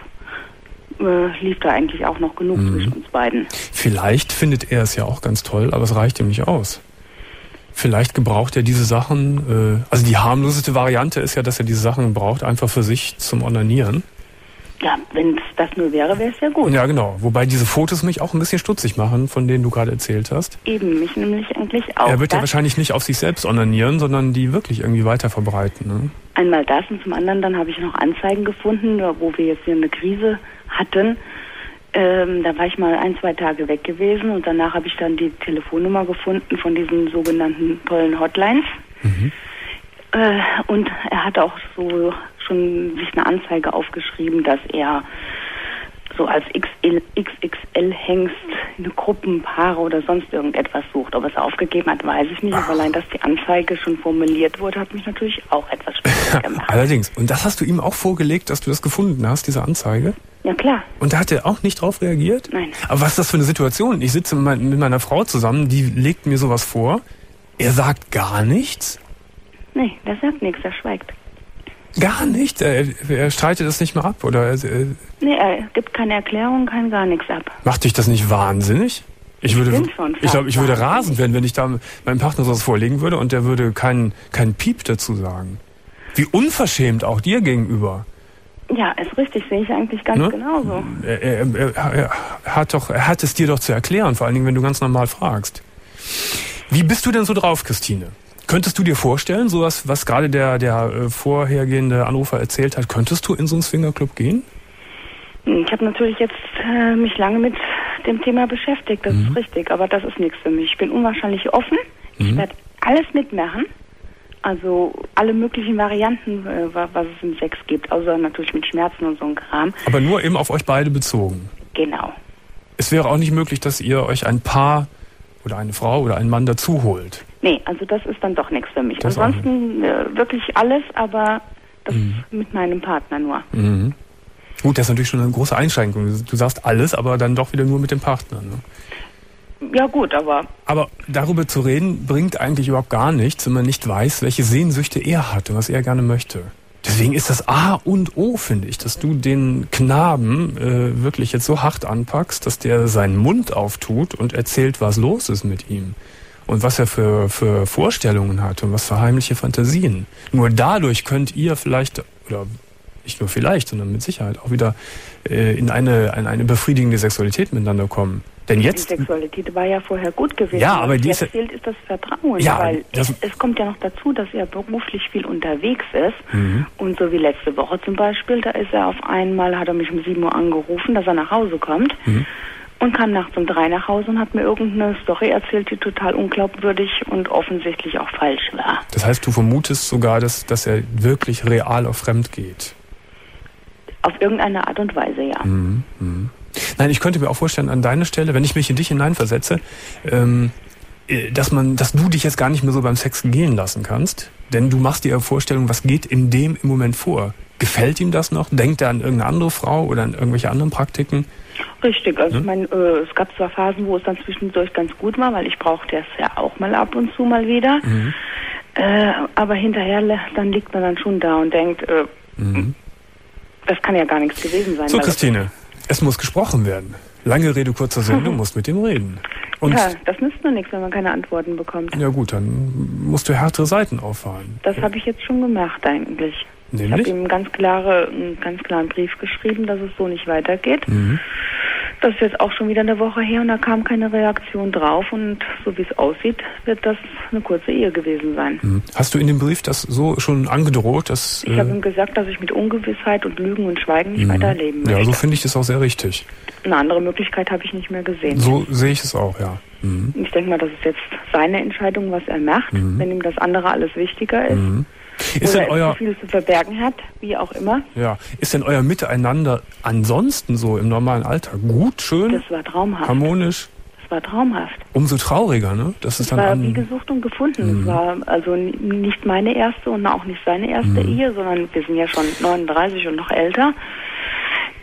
äh, lief da eigentlich auch noch genug Mhm. zwischen uns beiden. Vielleicht findet er es ja auch ganz toll, aber es reicht ihm nicht aus. Vielleicht gebraucht er diese Sachen, äh, also die harmloseste Variante ist ja, dass er diese Sachen braucht, einfach für sich zum Onanieren. Ja, wenn es das nur wäre, wäre es ja gut. Ja, genau. Wobei diese Fotos mich auch ein bisschen stutzig machen, von denen du gerade erzählt hast. Eben, mich nämlich eigentlich auch. Er wird ja Das- wahrscheinlich nicht auf sich selbst onanieren, sondern die wirklich irgendwie weiter verbreiten. Ne? Einmal das und zum anderen dann habe ich noch Anzeigen gefunden, wo wir jetzt hier eine Krise hatten. Ähm, da war ich mal ein, zwei Tage weg gewesen und danach habe ich dann die Telefonnummer gefunden von diesen sogenannten tollen Hotlines. Mhm. Äh, und er hat auch so schon sich eine Anzeige aufgeschrieben, dass er so als X X L-Hengst eine Gruppenpaare oder sonst irgendetwas sucht. Ob er es aufgegeben hat, weiß ich nicht. Aber allein, dass die Anzeige schon formuliert wurde, hat mich natürlich auch etwas stutzig gemacht. Allerdings. Und das hast du ihm auch vorgelegt, dass du das gefunden hast, diese Anzeige? Ja, klar. Und da hat er auch nicht drauf reagiert? Nein. Aber was ist das für eine Situation? Ich sitze mit, mein, mit meiner Frau zusammen, die legt mir sowas vor. Er sagt gar nichts? Nee, der sagt nichts, er schweigt. Gar nicht? Er, er streitet es nicht mehr ab? Oder er, Nee, er gibt keine Erklärung, kein gar nichts ab. macht dich das nicht wahnsinnig? Ich würde, bin schon ich glaube, ich würde wahnsinnig. rasend werden, wenn ich da meinem Partner sowas vorlegen würde und der würde keinen keinen Piep dazu sagen. Wie unverschämt auch dir gegenüber. Ja, ist richtig, sehe ich eigentlich ganz Ne? genauso. Er, er, er, er, hat doch, er hat es dir doch zu erklären, vor allen Dingen, wenn du ganz normal fragst. Wie bist du denn so drauf, Christine? Könntest du dir vorstellen, sowas, was gerade der, der äh, vorhergehende Anrufer erzählt hat, könntest du in so einen Swingerclub gehen? Ich habe natürlich jetzt äh, mich lange mit dem Thema beschäftigt, das Mhm. ist richtig, aber das ist nichts für mich. Ich bin unwahrscheinlich offen, ich Mhm. werde alles mitmachen, also alle möglichen Varianten, äh, wa- was es im Sex gibt, außer natürlich mit Schmerzen und so ein Kram. Aber nur eben auf euch beide bezogen. Genau. Es wäre auch nicht möglich, dass ihr euch ein Paar oder eine Frau oder einen Mann dazu holt. Nee, also das ist dann doch nichts für mich. Das auch Ansonsten äh, wirklich alles, aber das Mhm. mit meinem Partner nur. Mhm. Gut, das ist natürlich schon eine große Einschränkung. Du sagst alles, aber dann doch wieder nur mit dem Partner. Ne? Ja gut, aber Aber darüber zu reden, bringt eigentlich überhaupt gar nichts, wenn man nicht weiß, welche Sehnsüchte er hat und was er gerne möchte. Deswegen ist das A und O, finde ich, dass du den Knaben äh, wirklich jetzt so hart anpackst, dass der seinen Mund auftut und erzählt, was los ist mit ihm. Und was er für, für Vorstellungen hat und was für heimliche Fantasien. Nur dadurch könnt ihr vielleicht, oder nicht nur vielleicht, sondern mit Sicherheit auch wieder äh, in eine, in eine befriedigende Sexualität miteinander kommen. Denn jetzt... die Sexualität war ja vorher gut gewesen. Ja, aber was die jetzt ist- fehlt, ist das Vertrauen. Ja, weil das- es, es kommt ja noch dazu, dass er beruflich viel unterwegs ist. Mhm. Und so wie letzte Woche zum Beispiel, da ist er auf einmal, hat er mich um sieben Uhr angerufen, dass er nach Hause kommt. Mhm. Und kam nachts um drei nach Hause und hat mir irgendeine Story erzählt, die total unglaubwürdig und offensichtlich auch falsch war. Das heißt, du vermutest sogar, dass, dass er wirklich real auf fremd geht. Auf irgendeine Art und Weise, ja. Mhm. Mhm. Nein, ich könnte mir auch vorstellen, an deiner Stelle, wenn ich mich in dich hineinversetze, ähm, äh, dass man, dass du dich jetzt gar nicht mehr so beim Sex gehen lassen kannst, denn du machst dir ja Vorstellungen, was geht in dem im Moment vor. Gefällt ihm das noch? Denkt er an irgendeine andere Frau oder an irgendwelche anderen Praktiken? Richtig, also Hm? ich meine, äh, es gab zwar Phasen, wo es dann zwischendurch ganz gut war, weil ich brauchte es ja auch mal ab und zu mal wieder. Mhm. Äh, aber hinterher, dann liegt man dann schon da und denkt, äh, Mhm. das kann ja gar nichts gewesen sein. So, weil Christine, es muss gesprochen werden. Lange Rede, kurzer Sinn, du musst mit ihm reden. Und ja, das nützt nur nichts, wenn man keine Antworten bekommt. ja gut, dann musst du härtere Seiten auffahren. Das habe ich jetzt schon gemacht eigentlich. Ich habe Nämlich? ihm einen ganz, klare, einen ganz klaren Brief geschrieben, dass es so nicht weitergeht. Mhm. Das ist jetzt auch schon wieder eine Woche her und da kam keine Reaktion drauf und so wie es aussieht, wird das eine kurze Ehe gewesen sein. Mhm. Hast du in dem Brief das so schon angedroht, dass... Ich habe ihm gesagt, dass ich mit Ungewissheit und Lügen und Schweigen nicht Mhm. weiterleben möchte. Ja, so finde ich das auch sehr richtig. Eine andere Möglichkeit habe ich nicht mehr gesehen. So sehe ich es auch, ja. Mhm. Ich denke mal, das ist jetzt seine Entscheidung, was er macht, Mhm. wenn ihm das andere alles wichtiger ist. Mhm. Ist Oder denn er euer, zu viel zu verbergen hat, wie auch immer. ja, ist denn euer Miteinander ansonsten so im normalen Alltag gut, schön, Das war traumhaft. harmonisch? Das war traumhaft. Umso trauriger, ne? Das ist Es dann war an, wie gesucht und gefunden. Mhm. Es war also n- nicht meine erste und auch nicht seine erste Mhm. Ehe, sondern wir sind ja schon neununddreißig und noch älter.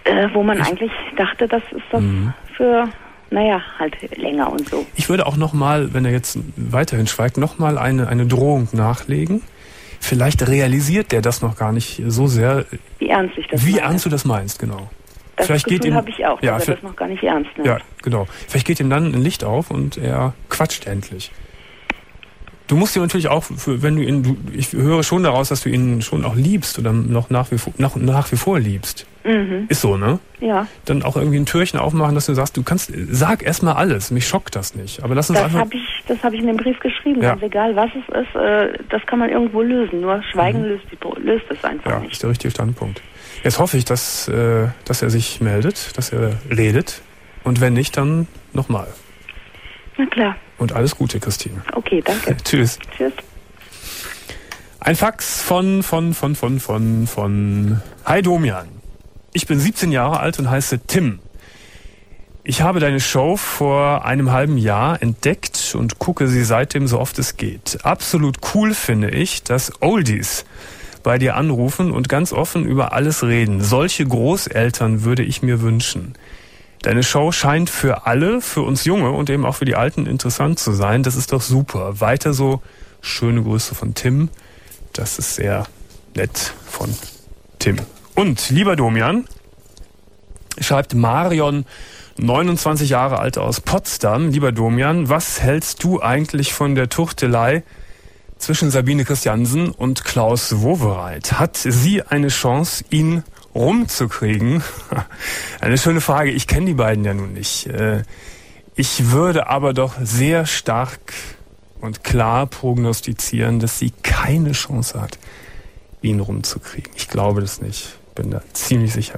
Äh, wo man ich, eigentlich dachte, das ist das mhm. für, naja, halt länger und so. Ich würde auch nochmal, wenn er jetzt weiterhin schweigt, nochmal eine, eine Drohung nachlegen. Vielleicht realisiert der das noch gar nicht so sehr. Wie ernst ich das Wie meine. ernst du das meinst, genau. Das Vielleicht Gefühl habe ich auch, ja, dass für, er das noch gar nicht ernst nimmt. Ja, genau. Vielleicht geht ihm dann ein Licht auf und er quatscht endlich. Du musst ihn natürlich auch, für, wenn du ihn, du, ich höre schon daraus, dass du ihn schon auch liebst oder noch nach wie vor, nach, nach wie vor liebst. Mhm. Ist so, ne? Ja. Dann auch irgendwie ein Türchen aufmachen, dass du sagst, du kannst, sag erstmal alles, mich schockt das nicht. Aber lass uns das einfach. Hab ich, das habe ich in dem Brief geschrieben, ja. Ganz egal was es ist, äh, das kann man irgendwo lösen. Nur Schweigen mhm. löst, die, löst es einfach ja, nicht. Ja, ist der richtige Standpunkt. Jetzt hoffe ich, dass, äh, dass er sich meldet, dass er redet. Und wenn nicht, dann nochmal. Na klar. Und alles Gute, Christine. Okay, danke. Tschüss. Tschüss. Ein Fax von, von, von, von, von, von Hi Domian. Ich bin siebzehn Jahre alt und heiße Tim. Ich habe deine Show vor einem halben Jahr entdeckt und gucke sie seitdem so oft es geht. Absolut cool finde ich, dass Oldies bei dir anrufen und ganz offen über alles reden. Solche Großeltern würde ich mir wünschen. Deine Show scheint für alle, für uns Junge und eben auch für die Alten interessant zu sein. Das ist doch super. Weiter so. Schöne Grüße von Tim. Das ist sehr nett von Tim. Und lieber Domian, schreibt Marion, neunundzwanzig Jahre alt aus Potsdam. Lieber Domian, was hältst du eigentlich von der Tuchtelei zwischen Sabine Christiansen und Klaus Wowereit? Hat sie eine Chance, ihn rumzukriegen? Eine schöne Frage. Ich kenne die beiden ja nun nicht. Ich würde aber doch sehr stark und klar prognostizieren, dass sie keine Chance hat, ihn rumzukriegen. Ich glaube das nicht. Bin da ziemlich sicher.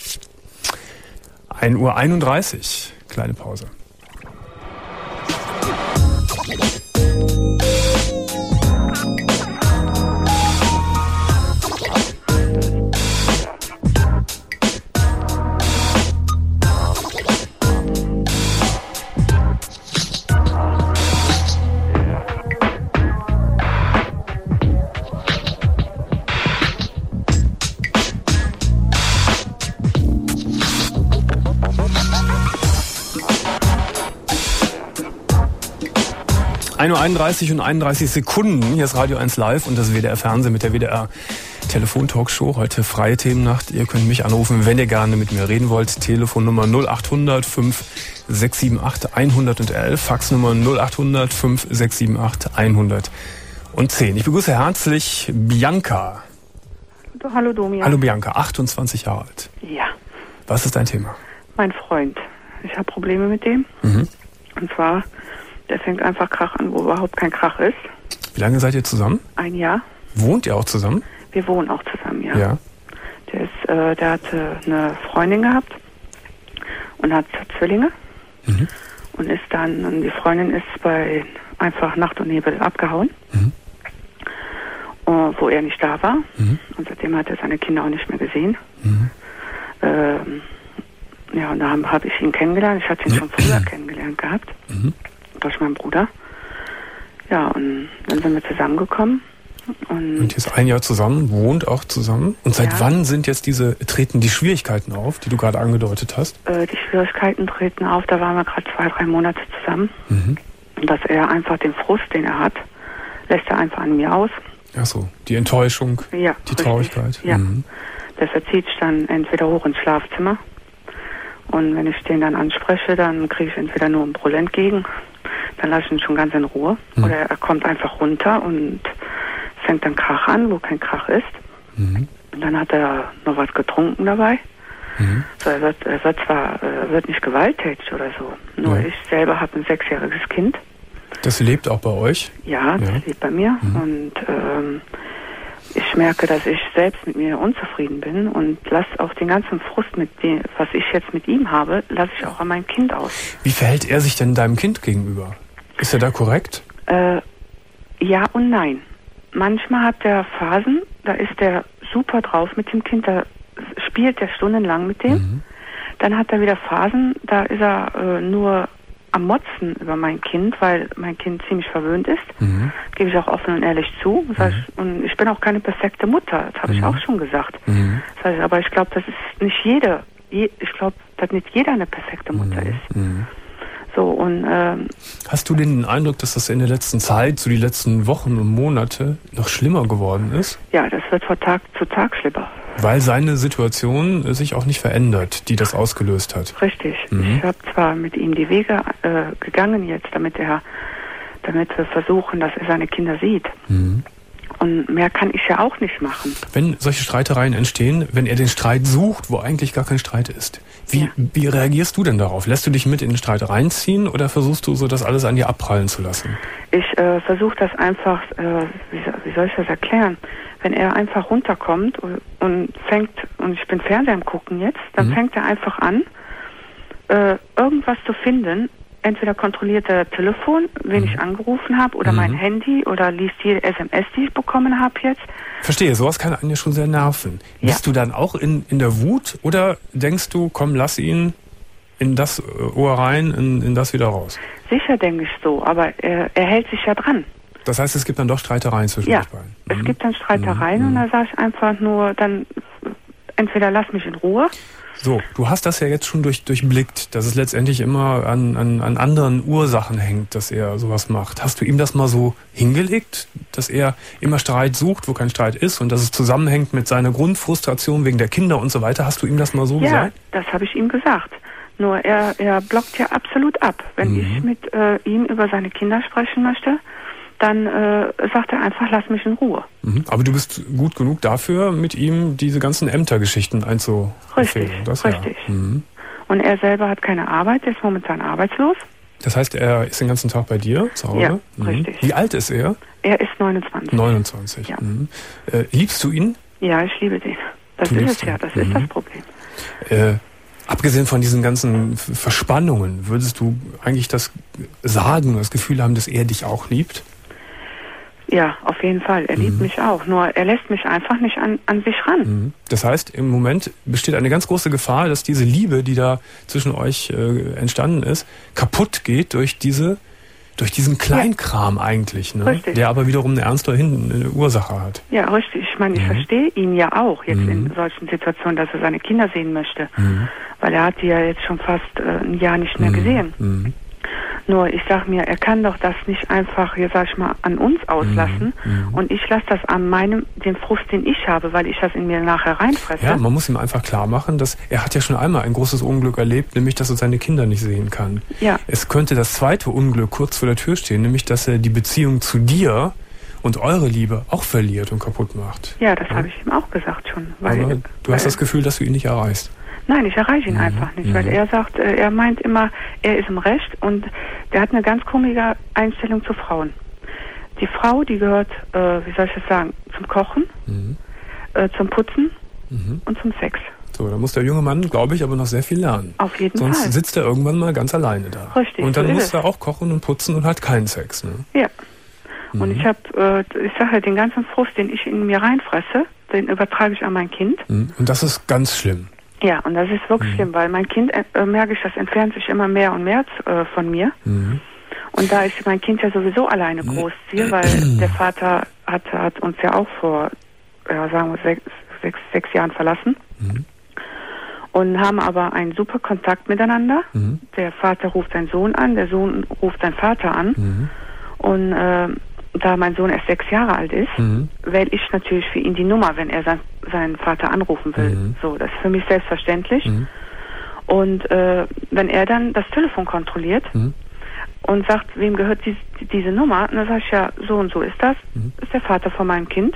ein Uhr einunddreißig. Kleine Pause. ein Uhr einunddreißig und einunddreißig Sekunden. Hier ist Radio eins Live und das W D R Fernsehen mit der W D R Telefontalkshow. Heute freie Themennacht. Ihr könnt mich anrufen, wenn ihr gerne mit mir reden wollt. Telefonnummer null acht hundert fünf sechs sieben acht hundertelf. Faxnummer null acht hundert fünf sechs sieben acht hundertzehn. Ich begrüße herzlich Bianca. Hallo Domian. Hallo Bianca, achtundzwanzig Jahre alt. Ja. Was ist dein Thema? Mein Freund. Ich habe Probleme mit dem. Mhm. Und zwar, der fängt einfach Krach an, wo überhaupt kein Krach ist. Wie lange seid ihr zusammen? Ein Jahr. Wohnt ihr auch zusammen? Wir wohnen auch zusammen, ja. Ja. Der ist, äh, der hatte eine Freundin gehabt und hat Zwillinge. Mhm. Und ist dann, und die Freundin ist bei einfach Nacht und Nebel abgehauen, Mhm. uh, wo er nicht da war. Mhm. Und seitdem hat er seine Kinder auch nicht mehr gesehen. Mhm. Ähm, ja, und da habe hab ich ihn kennengelernt. Ich hatte ihn schon früher kennengelernt gehabt. Mhm. Durch meinen Bruder. Ja, und dann sind wir zusammengekommen. Und, Und ihr ist ein Jahr zusammen, wohnt auch zusammen. Und seit Ja. wann sind jetzt diese, treten die Schwierigkeiten auf, die du gerade angedeutet hast? äh, die Schwierigkeiten treten auf, da waren wir gerade zwei, drei Monate zusammen. Mhm. Und dass er einfach den Frust, den er hat, lässt er einfach an mir aus. Ach so, die Enttäuschung, Ja, die richtig. Traurigkeit. Ja. Mhm. Der verzieht sich dann entweder hoch ins Schlafzimmer. Und wenn ich den dann anspreche, dann kriege ich entweder nur ein Brüll entgegen, dann lasse ich ihn schon ganz in Ruhe. Mhm. Oder er kommt einfach runter und fängt dann Krach an, wo kein Krach ist. Mhm. Und dann hat er noch was getrunken dabei. Mhm. So, er wird, er wird zwar, er wird nicht gewalttätig oder so. Nur Ja. ich selber habe ein sechsjähriges Kind. Das lebt auch bei euch? Ja, das Ja. lebt bei mir. Mhm. Und ähm, ich merke, dass ich selbst mit mir unzufrieden bin und lasse auch den ganzen Frust, mit dem, was ich jetzt mit ihm habe, lasse ich auch an mein Kind aus. Wie verhält er sich denn deinem Kind gegenüber? Ist er da korrekt? Äh, ja und nein. Manchmal hat er Phasen, da ist er super drauf mit dem Kind, da spielt er stundenlang mit dem. Mhm. Dann hat er wieder Phasen, da ist er äh, nur am Motzen über mein Kind, weil mein Kind ziemlich verwöhnt ist. Mhm. Gebe ich auch offen und ehrlich zu. Das heißt, und ich bin auch keine perfekte Mutter, das habe ich Mhm. auch schon gesagt. Mhm. Das heißt, aber ich glaube, das ist nicht jede je, ich glaube, dass nicht jeder eine perfekte Mutter mhm. ist. Mhm. So, und ähm, hast du den Eindruck, dass das in der letzten Zeit, so die letzten Wochen und Monate, noch schlimmer geworden ist? Ja, das wird von Tag zu Tag schlimmer. Weil seine Situation sich auch nicht verändert, die das ausgelöst hat. Richtig. Mhm. Ich habe zwar mit ihm die Wege äh, gegangen jetzt, damit er, damit wir versuchen, dass er seine Kinder sieht. Mhm. Und mehr kann ich ja auch nicht machen. Wenn solche Streitereien entstehen, wenn er den Streit sucht, wo eigentlich gar kein Streit ist, wie, ja. wie reagierst du denn darauf? Lässt du dich mit in den Streit reinziehen oder versuchst du so, das alles an dir abprallen zu lassen? Ich äh, versuche das einfach, äh, wie, wie soll ich das erklären? Wenn er einfach runterkommt und, und fängt, und ich bin Fernseher am Gucken jetzt, dann mhm. fängt er einfach an, äh, irgendwas zu finden. Entweder kontrolliert er das Telefon, wen mhm. ich angerufen habe, oder mhm. mein Handy, oder liest jede S M S, die ich bekommen habe jetzt. Verstehe, sowas kann einen ja schon sehr nerven. Ja. Bist du dann auch in, in der Wut, oder denkst du, komm, lass ihn in das Ohr rein, in, in das wieder raus? Sicher denke ich so, aber er, er hält sich ja dran. Das heißt, es gibt dann doch Streitereien zwischen ja, euch beiden? Ja, mhm. es gibt dann Streitereien mhm. und da sage ich einfach nur, dann entweder lass mich in Ruhe. So, du hast das ja jetzt schon durch, durchblickt, dass es letztendlich immer an, an, an anderen Ursachen hängt, dass er sowas macht. Hast du ihm das mal so hingelegt, dass er immer Streit sucht, wo kein Streit ist und dass es zusammenhängt mit seiner Grundfrustration wegen der Kinder und so weiter? Hast du ihm das mal so ja, gesagt? Ja, das habe ich ihm gesagt. Nur er, er blockt ja absolut ab. Wenn mhm. ich mit äh, ihm über seine Kinder sprechen möchte, dann äh, sagt er einfach, lass mich in Ruhe. Mhm. Aber du bist gut genug dafür, mit ihm diese ganzen Ämtergeschichten einzufädeln. Richtig, das, richtig. Ja. Mhm. Und er selber hat keine Arbeit, er ist momentan arbeitslos. Das heißt, er ist den ganzen Tag bei dir zu Hause? Ja, mhm. richtig. Wie alt ist er? Er ist neunundzwanzig. neunundzwanzig, ja. Mhm. Äh, liebst du ihn? Ja, ich liebe den. Das du ist es ja, das mhm. ist das Problem. Äh, Abgesehen von diesen ganzen Verspannungen, würdest du eigentlich das sagen, das Gefühl haben, dass er dich auch liebt? Ja, auf jeden Fall. Er mhm. liebt mich auch. Nur er lässt mich einfach nicht an, an sich ran. Mhm. Das heißt, im Moment besteht eine ganz große Gefahr, dass diese Liebe, die da zwischen euch äh, entstanden ist, kaputt geht durch diese, durch diesen Kleinkram ja. eigentlich, ne? Richtig. Der aber wiederum eine ernste Hin- eine Ursache hat. Ja, richtig. Ich meine, ich mhm. verstehe ihn ja auch jetzt mhm. in solchen Situationen, dass er seine Kinder sehen möchte. Mhm. Weil er hat die ja jetzt schon fast äh, ein Jahr nicht mehr mhm. gesehen. Mhm. Nur ich sag mir, er kann doch das nicht einfach, hier sag ich mal, an uns auslassen. Mhm. Und ich lasse das an meinem, den Frust, den ich habe, weil ich das in mir nachher reinfresse. Ja, man muss ihm einfach klar machen, dass er hat ja schon einmal ein großes Unglück erlebt, nämlich, dass er seine Kinder nicht sehen kann. Ja. Es könnte das zweite Unglück kurz vor der Tür stehen, nämlich, dass er die Beziehung zu dir und eure Liebe auch verliert und kaputt macht. Ja, das ja. habe ich ihm auch gesagt schon. Weil, Aber du weil hast das Gefühl, dass du ihn nicht erreichst. Nein, ich erreiche ihn mhm. einfach nicht, weil mhm. er sagt, er meint immer, er ist im Recht und der hat eine ganz komische Einstellung zu Frauen. Die Frau, die gehört, äh, wie soll ich das sagen, zum Kochen, mhm. äh, zum Putzen mhm. und zum Sex. So, da muss der junge Mann, glaube ich, aber noch sehr viel lernen. Auf jeden Sonst Fall. Sonst sitzt er irgendwann mal ganz alleine da. Richtig. Und dann so muss er auch kochen und putzen und hat keinen Sex. Ne? Ja. Mhm. Und ich habe, äh, ich sage ja, den ganzen Frust, den ich in mir reinfresse, den übertrage ich an mein Kind. Mhm. Und das ist ganz schlimm. Ja, und das ist wirklich mhm. schlimm, weil mein Kind, äh, merke ich, das entfernt sich immer mehr und mehr äh, von mir. Mhm. Und da ich mein Kind ja sowieso alleine großziehe, weil der Vater hat, hat uns ja auch vor, ja, sagen wir, sechs, sechs, sechs Jahren verlassen. Mhm. Und haben aber einen super Kontakt miteinander. Mhm. Der Vater ruft seinen Sohn an, der Sohn ruft seinen Vater an. Mhm. Und äh, da mein Sohn erst sechs Jahre alt ist, mhm. wähle ich natürlich für ihn die Nummer, wenn er sein, seinen Vater anrufen will. Mhm. So, das ist für mich selbstverständlich. Mhm. Und äh, wenn er dann das Telefon kontrolliert mhm. und sagt, wem gehört die, diese Nummer, dann sage ich, ja, so und so ist das, mhm. ist der Vater von meinem Kind.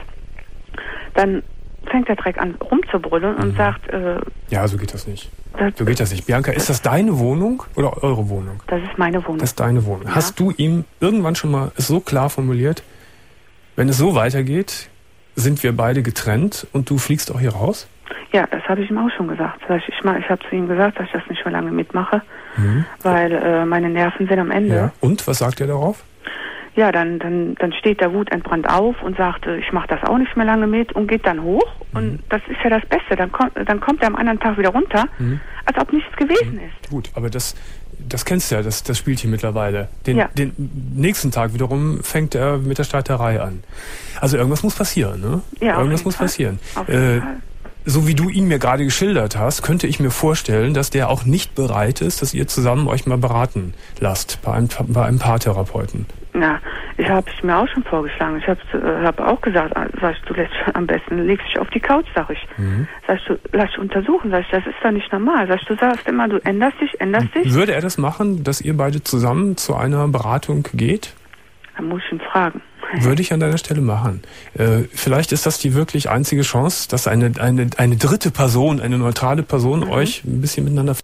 Dann fängt der Dreck an rumzubrüllen mhm. und sagt, äh, ja, so geht das nicht. So geht das nicht. Bianca, ist das deine Wohnung oder eure Wohnung? Das ist meine Wohnung. Das ist deine Wohnung. Ja. Hast du ihm irgendwann schon mal so klar formuliert, wenn es so weitergeht, sind wir beide getrennt und du fliegst auch hier raus? Ja, das habe ich ihm auch schon gesagt. Ich, ich, ich habe zu ihm gesagt, dass ich das nicht mehr lange mitmache, mhm. weil äh, meine Nerven sind am Ende. Ja. Und, was sagt er darauf? Ja, dann, dann, dann steht der wutentbrannt auf und sagt, ich mache das auch nicht mehr lange mit und geht dann hoch. Mhm. Und das ist ja das Beste. Dann, kommt, dann kommt er am anderen Tag wieder runter, mhm. als ob nichts gewesen mhm. ist. Gut, aber das, das kennst du ja, das, das Spielchen mittlerweile. Den, ja. den nächsten Tag wiederum fängt er mit der Streiterei an. Also irgendwas muss passieren, ne? Ja, irgendwas muss Fall. passieren. Auf jeden äh, Fall. so wie du ihn mir gerade geschildert hast, könnte ich mir vorstellen, dass der auch nicht bereit ist, dass ihr zusammen euch mal beraten lasst bei einem, bei einem Paartherapeuten. Ja, ich habe es mir auch schon vorgeschlagen. Ich habe äh, hab auch gesagt, sagst du, lässt, am besten legst dich auf die Couch, sag ich. Mhm. Sagst du, lass dich untersuchen, sag ich, das ist doch nicht normal. Sagst du, sagst immer, du änderst dich, änderst dich. Würde er das machen, dass ihr beide zusammen zu einer Beratung geht? Dann muss ich ihn fragen. Würde ich an deiner Stelle machen. Äh, vielleicht ist das die wirklich einzige Chance, dass eine, eine, eine dritte Person, eine neutrale Person mhm. euch ein bisschen miteinander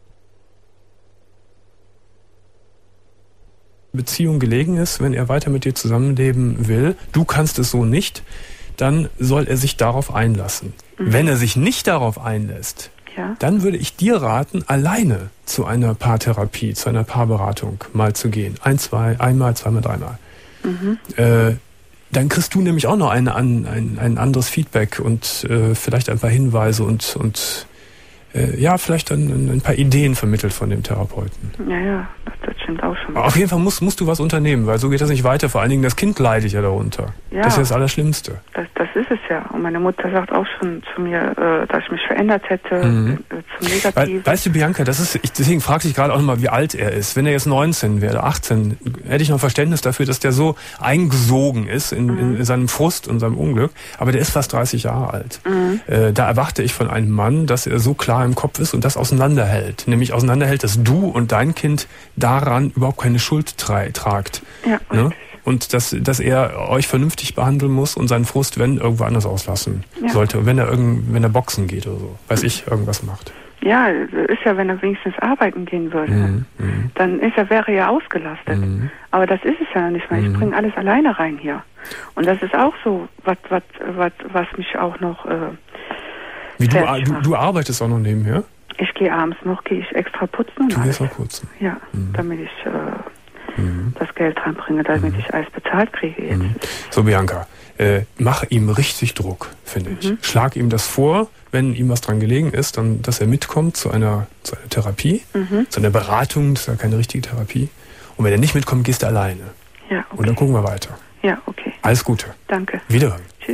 Beziehung gelegen ist, wenn er weiter mit dir zusammenleben will. Du kannst es so nicht, dann soll er sich darauf einlassen. Mhm. Wenn er sich nicht darauf einlässt, ja. dann würde ich dir raten, alleine zu einer Paartherapie, zu einer Paarberatung mal zu gehen. Ein, zwei, einmal, zweimal, dreimal. Mhm. Äh, dann kriegst du nämlich auch noch ein, ein, ein anderes Feedback und äh, vielleicht ein paar Hinweise und, und äh, ja, vielleicht dann ein paar Ideen vermittelt von dem Therapeuten. Ja, ja, das, das stimmt auch schon. Aber auf jeden Fall musst, musst du was unternehmen, weil so geht das nicht weiter. Vor allen Dingen das Kind leidet ja darunter. Ja, das ist das Allerschlimmste. Das, das ist es ja. Und meine Mutter sagt auch schon zu mir, äh, dass ich mich verändert hätte, mhm. äh, zum Negativen. Weißt du, Bianca, das ist, ich, deswegen fragte ich gerade auch nochmal, wie alt er ist. Wenn er jetzt neunzehn wäre, achtzehn, hätte ich noch Verständnis dafür, dass der so eingesogen ist in, mhm. in seinem Frust und seinem Unglück. Aber der ist fast dreißig Jahre alt. Mhm. Äh, da erwarte ich von einem Mann, dass er so klar im Kopf ist und das auseinanderhält. Nämlich auseinanderhält, dass du und dein Kind daran überhaupt keine Schuld tra- tragt. Ja, ne? Und dass, dass er euch vernünftig behandeln muss und seinen Frust, wenn, irgendwo anders auslassen ja. sollte. Wenn er irgend, wenn er boxen geht oder so. Weiß ich, irgendwas macht. Ja, ist ja, wenn er wenigstens arbeiten gehen würde. Mhm. Dann ist er, wäre er ja ausgelastet. Mhm. Aber das ist es ja noch nicht mehr. Ich mhm. bringe alles alleine rein hier. Und das ist auch so, was, was, was, was mich auch noch, äh, Wie du, du, du arbeitest auch noch nebenher? Ich gehe abends noch, gehe ich extra putzen. Du gehst auch putzen? Ja, mhm. damit ich äh, mhm. das Geld reinbringe, damit mhm. ich alles bezahlt kriege jetzt. Mhm. So, Bianca, äh, mach ihm richtig Druck, finde ich. Mhm. Schlag ihm das vor, wenn ihm was dran gelegen ist, dann, dass er mitkommt zu einer, zu einer Therapie, mhm. zu einer Beratung, das ist ja keine richtige Therapie. Und wenn er nicht mitkommt, gehst du alleine. Ja, okay. Und dann gucken wir weiter. Ja, okay. Alles Gute. Danke. Wiederhören. Tschüss.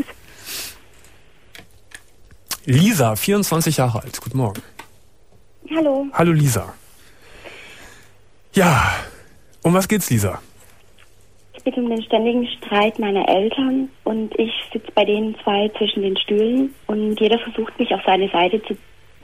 Lisa, vierundzwanzig Jahre alt. Guten Morgen. Hallo. Hallo Lisa. Ja, um was geht's, Lisa? Es geht um den ständigen Streit meiner Eltern und ich sitze bei denen zwei zwischen den Stühlen und jeder versucht mich auf seine Seite zu...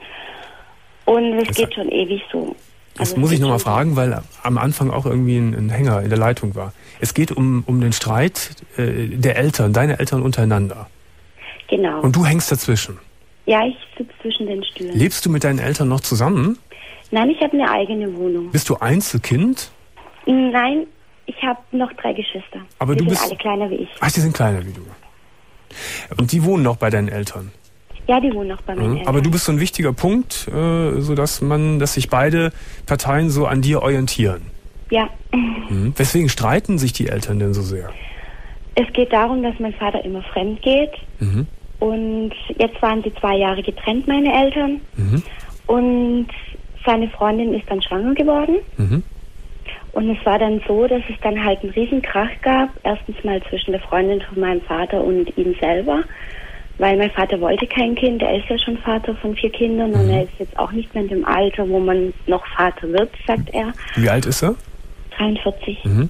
Und es geht schon ewig so. Das also muss ich nochmal fragen, weil am Anfang auch irgendwie ein, ein Hänger in der Leitung war. Es geht um, um den Streit äh, der Eltern, deine Eltern untereinander. Genau. Und du hängst dazwischen. Ja, ich sitze zwischen den Stühlen. Lebst du mit deinen Eltern noch zusammen? Nein, ich habe eine eigene Wohnung. Bist du Einzelkind? Nein, ich habe noch drei Geschwister. Aber die du sind bist alle kleiner wie ich. Ach, die sind kleiner wie du. Und die wohnen noch bei deinen Eltern? Ja, die wohnen noch bei meinen mhm. Eltern. Aber du bist so ein wichtiger Punkt, äh, sodass man, dass sich beide Parteien so an dir orientieren. Ja. Mhm. Weswegen streiten sich die Eltern denn so sehr? Es geht darum, dass mein Vater immer fremd geht. Mhm. Und jetzt waren sie zwei Jahre getrennt, meine Eltern. Mhm. Und seine Freundin ist dann schwanger geworden. Mhm. Und es war dann so, dass es dann halt einen riesen Krach gab. Erstens mal zwischen der Freundin von meinem Vater und ihm selber. Weil mein Vater wollte kein Kind. Er ist ja schon Vater von vier Kindern. Mhm. Und er ist jetzt auch nicht mehr in dem Alter, wo man noch Vater wird, sagt er. Wie alt ist er? dreiundvierzig. Mhm.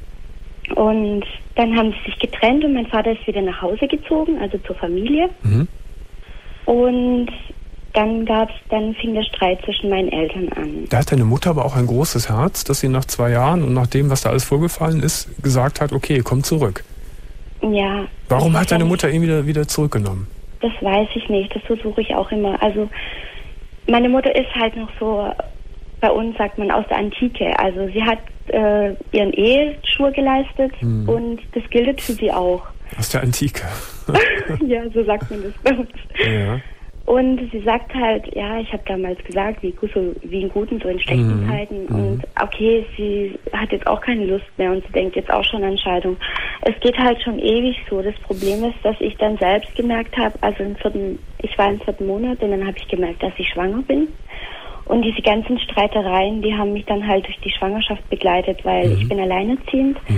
Und dann haben sie sich getrennt und mein Vater ist wieder nach Hause gezogen, also zur Familie. Mhm. Und dann gab's, dann fing der Streit zwischen meinen Eltern an. Da hat deine Mutter aber auch ein großes Herz, dass sie nach zwei Jahren und nach dem, was da alles vorgefallen ist, gesagt hat, okay, komm zurück. Ja. Warum hat deine Mutter ihn wieder, wieder zurückgenommen? Das weiß ich nicht, das versuche ich auch immer. Also meine Mutter ist halt noch so, bei uns sagt man, aus der Antike. Also sie hat äh, ihren Eheschwur geleistet hm. und das gilt für sie auch. Aus der Antike? Ja, so sagt man das bei uns. Ja. Und sie sagt halt, ja, ich habe damals gesagt, wie, so, wie in guten, so in schlechten mhm. Zeiten. Und okay, sie hat jetzt auch keine Lust mehr und sie denkt jetzt auch schon an Scheidung. Es geht halt schon ewig so. Das Problem ist, dass ich dann selbst gemerkt habe, also im vierten, ich war im vierten Monat und dann habe ich gemerkt, dass ich schwanger bin. Und diese ganzen Streitereien, die haben mich dann halt durch die Schwangerschaft begleitet, weil mhm. ich bin alleinerziehend. Mhm.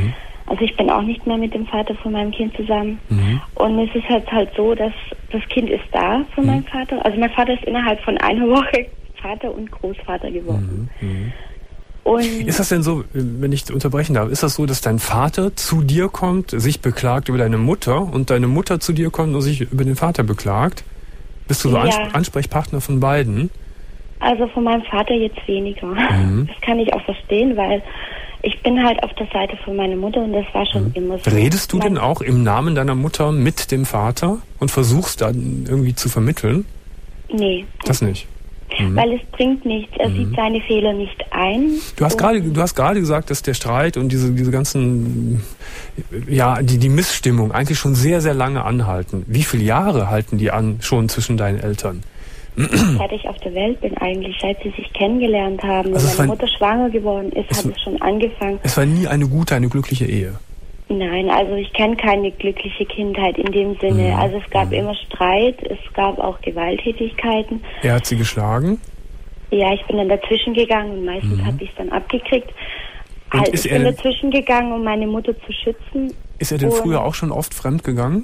Also ich bin auch nicht mehr mit dem Vater von meinem Kind zusammen. Mhm. Und es ist halt halt so, dass das Kind ist da von Mhm. meinem Vater. Also mein Vater ist innerhalb von einer Woche Vater und Großvater geworden. Mhm. Mhm. Und Ist das denn so, wenn ich unterbrechen darf, ist das so, dass dein Vater zu dir kommt, sich beklagt über deine Mutter und deine Mutter zu dir kommt und sich über den Vater beklagt? Bist du so Ja. Ansp- Ansprechpartner von beiden? also von meinem Vater jetzt weniger. Mhm. Das kann ich auch verstehen, weil ich bin halt auf der Seite von meiner Mutter und das war schon Mhm. immer so. Redest du Mein- denn auch im Namen deiner Mutter mit dem Vater und versuchst dann irgendwie zu vermitteln? Nee, Das nicht. Mhm. weil es bringt nichts. Er sieht seine Fehler nicht ein. Du hast Und- gerade, du hast gerade gesagt, dass der Streit und diese, diese ganzen, ja, die, die Missstimmung eigentlich schon sehr, sehr lange anhalten. Wie viele Jahre halten die an schon zwischen deinen Eltern? Seit ich auf der Welt bin eigentlich, seit sie sich kennengelernt haben, Also wenn es meine war- Mutter schwanger geworden ist, es hat war- es schon angefangen. Es war nie eine gute, eine glückliche Ehe. Nein, also ich kenne keine glückliche Kindheit in dem Sinne. Mhm. Also es gab immer Streit, es gab auch Gewalttätigkeiten. Er hat sie geschlagen. Ja, ich bin dann dazwischen gegangen und meistens Mhm. habe ich es dann abgekriegt. Und Halt, ist ich er bin denn- dazwischen gegangen, um meine Mutter zu schützen. Ist er denn Und- früher auch schon oft fremd gegangen?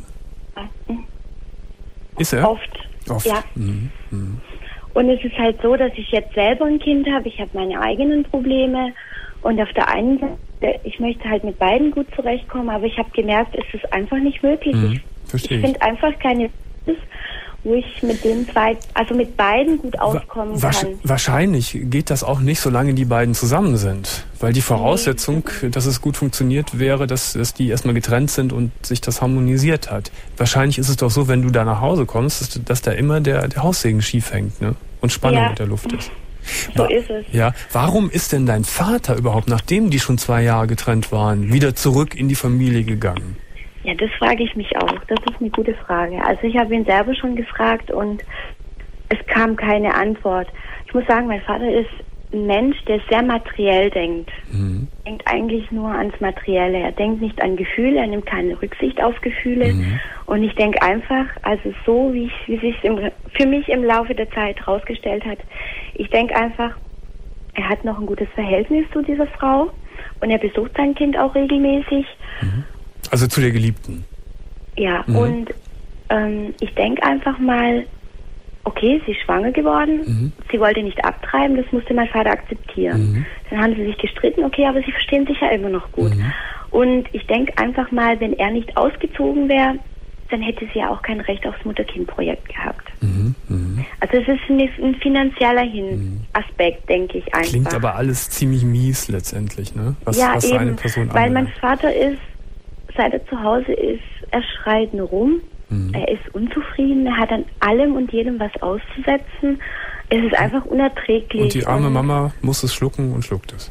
Ist er? Oft. Oft. Ja. Mhm. Mhm. Und es ist halt so, dass ich jetzt selber ein Kind habe. Ich habe meine eigenen Probleme. Und auf der einen Seite, ich möchte halt mit beiden gut zurechtkommen, aber ich habe gemerkt, es ist einfach nicht möglich. Mhm. Ich, Verstehe ich ich. finde einfach keine, wo ich mit den zwei, also mit beiden gut auskommen Wasch- kann. Wahrscheinlich geht das auch nicht, solange die beiden zusammen sind. Weil die Voraussetzung, dass es gut funktioniert, wäre, dass, dass die erstmal getrennt sind und sich das harmonisiert hat. Wahrscheinlich ist es doch so, wenn du da nach Hause kommst, dass, dass da immer der, der Haussegen schief hängt, ne? Und Spannung Ja. mit der Luft ist. So Wa- ist es. Ja, warum ist denn dein Vater überhaupt, nachdem die schon zwei Jahre getrennt waren, wieder zurück in die Familie gegangen? Ja, das frage ich mich auch. Das ist eine gute Frage. Also ich habe ihn selber schon gefragt und es kam keine Antwort. Ich muss sagen, mein Vater ist ein Mensch, der sehr materiell denkt. Mhm. Er denkt eigentlich nur ans Materielle. Er denkt nicht an Gefühle, er nimmt keine Rücksicht auf Gefühle. Mhm. Und ich denke einfach, also so wie, ich, wie sich im, für mich im Laufe der Zeit herausgestellt hat, ich denke einfach, er hat noch ein gutes Verhältnis zu dieser Frau und er besucht sein Kind auch regelmäßig. Also zu der Geliebten. Ja, Mhm. und ähm, ich denke einfach mal, okay, sie ist schwanger geworden, Mhm. sie wollte nicht abtreiben, das musste mein Vater akzeptieren. Mhm. Dann haben sie sich gestritten, okay, aber sie verstehen sich ja immer noch gut. Mhm. Und ich denke einfach mal, wenn er nicht ausgezogen wäre, dann hätte sie ja auch kein Recht aufs Mutter-Kind-Projekt gehabt. Mhm. Mhm. Also es ist ein, ein finanzieller Hin Aspekt, denke ich einfach. Klingt aber alles ziemlich mies letztendlich, ne? Was, ja, was eben, seine Person weil mein anbelangt. Vater ist, seit er zu Hause ist, er schreit nur rum, Mhm. er ist unzufrieden, er hat an allem und jedem was auszusetzen. Es ist einfach unerträglich. Und die arme Und- Mama muss es schlucken und schluckt es.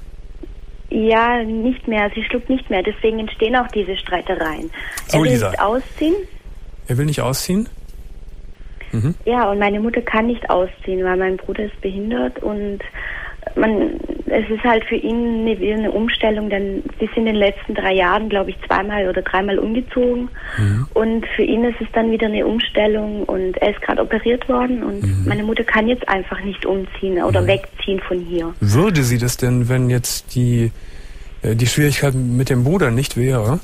Ja, nicht mehr, sie schluckt nicht mehr, deswegen entstehen auch diese Streitereien. So, er will Lisa. nicht ausziehen, Er will nicht ausziehen? Mhm. ja, und meine Mutter kann nicht ausziehen, weil mein Bruder ist behindert und man, es ist halt für ihn eine, eine Umstellung, denn sie sind in den letzten drei Jahren, glaube ich, zweimal oder dreimal umgezogen Mhm. und für ihn ist es dann wieder eine Umstellung und er ist gerade operiert worden und Mhm. meine Mutter kann jetzt einfach nicht umziehen oder Mhm. wegziehen von hier. Würde sie das denn, wenn jetzt die, äh, die Schwierigkeit mit dem Bruder nicht wäre?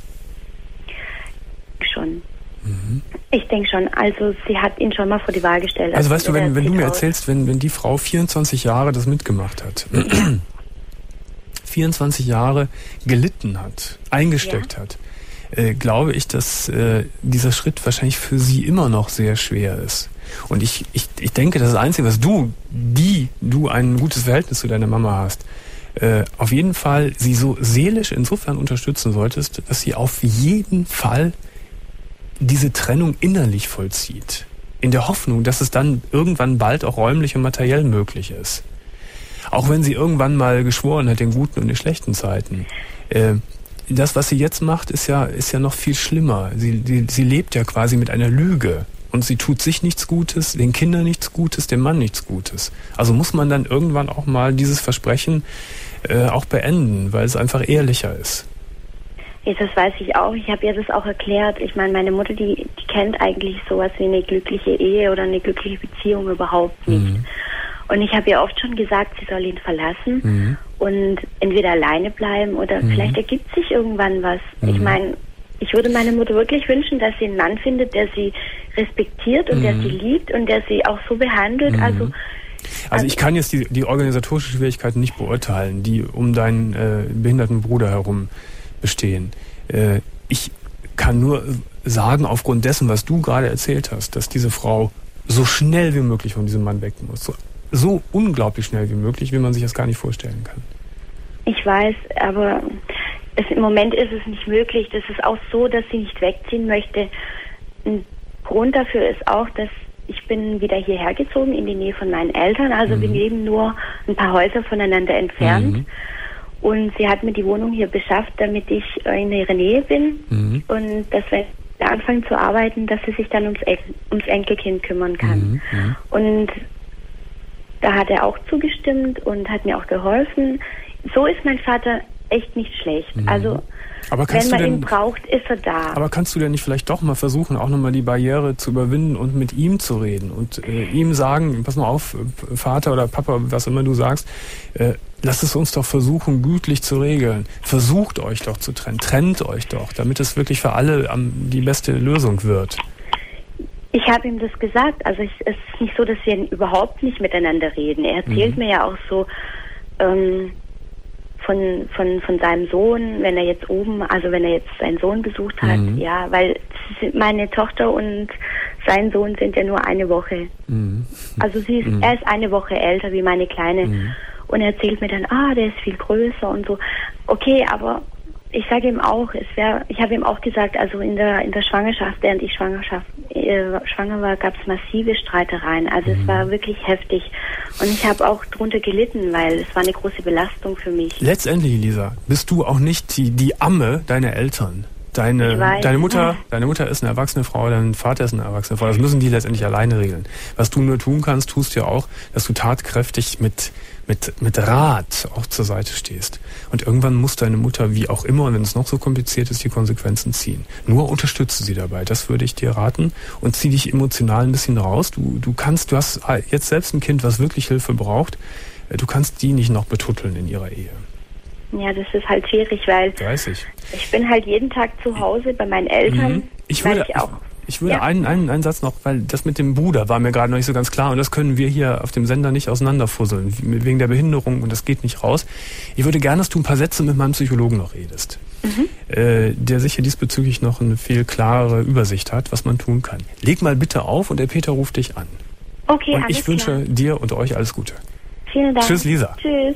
Schon. Mhm. Ich denke schon, also sie hat ihn schon mal vor die Wahl gestellt. Also weißt du, wenn, er wenn du zieht mir aus. erzählst, wenn, wenn die Frau vierundzwanzig Jahre das mitgemacht hat, vierundzwanzig Jahre gelitten hat, eingesteckt hat, äh, glaube ich, dass äh, dieser Schritt wahrscheinlich für sie immer noch sehr schwer ist. Und ich, ich, ich denke, das Einzige, was du, die du ein gutes Verhältnis zu deiner Mama hast, äh, auf jeden Fall sie so seelisch insofern unterstützen solltest, dass sie auf jeden Fall diese Trennung innerlich vollzieht. In der Hoffnung, dass es dann irgendwann bald auch räumlich und materiell möglich ist. Auch wenn sie irgendwann mal geschworen hat, in guten und in schlechten Zeiten. Äh, das, was sie jetzt macht, ist ja, ist ja noch viel schlimmer. Sie, sie, sie lebt ja quasi mit einer Lüge. Und sie tut sich nichts Gutes, den Kindern nichts Gutes, dem Mann nichts Gutes. Also muss man dann irgendwann auch mal dieses Versprechen äh, auch beenden, weil es einfach ehrlicher ist. Ja, das weiß ich auch. Ich habe ihr das auch erklärt. Ich meine, meine Mutter, die, die kennt eigentlich sowas wie eine glückliche Ehe oder eine glückliche Beziehung überhaupt nicht. Mhm. Und ich habe ihr oft schon gesagt, sie soll ihn verlassen Mhm. und entweder alleine bleiben oder Mhm. vielleicht ergibt sich irgendwann was. Mhm. Ich meine, ich würde meiner Mutter wirklich wünschen, dass sie einen Mann findet, der sie respektiert und Mhm. der sie liebt und der sie auch so behandelt. Mhm. Also, Also ich kann jetzt die, die organisatorischen Schwierigkeiten nicht beurteilen, die um deinen äh, behinderten Bruder herum bestehen. Äh, ich kann nur sagen, aufgrund dessen, was du gerade erzählt hast, dass diese Frau so schnell wie möglich von diesem Mann weg muss. So, so unglaublich schnell wie möglich, wie man sich das gar nicht vorstellen kann. ich weiß, aber es, im Moment ist es nicht möglich. Das ist auch so, dass sie nicht wegziehen möchte. Ein Grund dafür ist auch, dass ich bin wieder hierher gezogen in die Nähe von meinen Eltern. Also Mhm. wir leben nur ein paar Häuser voneinander entfernt. Mhm. Und sie hat mir die Wohnung hier beschafft, damit ich in ihrer Nähe bin. Mhm. Und dass wenn sie anfangen zu arbeiten, dass sie sich dann ums, En- ums Enkelkind kümmern kann. Mhm. Mhm. Und da hat er auch zugestimmt und hat mir auch geholfen. So ist mein Vater echt nicht schlecht. Mhm. Also Aber wenn kannst man du ihn denn, braucht, ist er da. aber kannst du denn nicht vielleicht doch mal versuchen, auch nochmal die Barriere zu überwinden und mit ihm zu reden und äh, ihm sagen, pass mal auf, äh, Vater oder Papa, was immer du sagst, äh, lasst es uns doch versuchen, gütlich zu regeln. Versucht euch doch zu trennen. Trennt euch doch, damit es wirklich für alle am, die beste Lösung wird. Ich habe ihm das gesagt. Also ich, es ist nicht so, dass wir überhaupt nicht miteinander reden. Er erzählt Mhm. mir ja auch so ähm, von, von, von seinem Sohn, wenn er jetzt oben, also wenn er jetzt seinen Sohn besucht hat. Mhm. Ja, weil es sind- meine Tochter und sein Sohn sind ja nur eine Woche. Mhm. Also sie ist, Mhm. er ist eine Woche älter wie meine Kleine. Mhm. Und er erzählt mir dann, ah, der ist viel größer und so. Okay, aber ich sage ihm auch, es wäre, ich habe ihm auch gesagt, also in der in der Schwangerschaft, während ich Schwangerschaft äh, schwanger war, gab es massive Streitereien. Also Mhm. es war wirklich heftig. Und ich habe auch drunter gelitten, weil es war eine große Belastung für mich. Letztendlich, Lisa, bist du auch nicht die, die Amme deiner Eltern. Ich Deine, weiß. deine Mutter, deine Mutter ist eine erwachsene Frau, dein Vater ist eine erwachsene Frau. Das müssen die letztendlich alleine regeln. Was du nur tun kannst, tust du ja auch, dass du tatkräftig mit, mit, mit Rat auch zur Seite stehst. Und irgendwann muss deine Mutter, wie auch immer, und wenn es noch so kompliziert ist, die Konsequenzen ziehen. Nur unterstütze sie dabei. Das würde ich dir raten. Und zieh dich emotional ein bisschen raus. Du, du kannst, du hast jetzt selbst ein Kind, was wirklich Hilfe braucht. Du kannst die nicht noch betutteln in ihrer Ehe. Ja, das ist halt schwierig, weil Weiß ich. ich bin halt jeden Tag zu Hause bei meinen Eltern. Mhm. Ich weil würde, ich auch, ich würde Ja. einen, einen, einen Satz noch, weil das mit dem Bruder war mir gerade noch nicht so ganz klar und das können wir hier auf dem Sender nicht auseinanderfusseln, wegen der Behinderung und das geht nicht raus. Ich würde gerne, dass du ein paar Sätze mit meinem Psychologen noch redest, Mhm. äh, der sicher diesbezüglich noch eine viel klarere Übersicht hat, was man tun kann. Leg mal bitte auf und der Peter ruft dich an. okay, Und alles ich wünsche klar. dir und euch alles Gute. Vielen Dank. Tschüss, Lisa. Tschüss.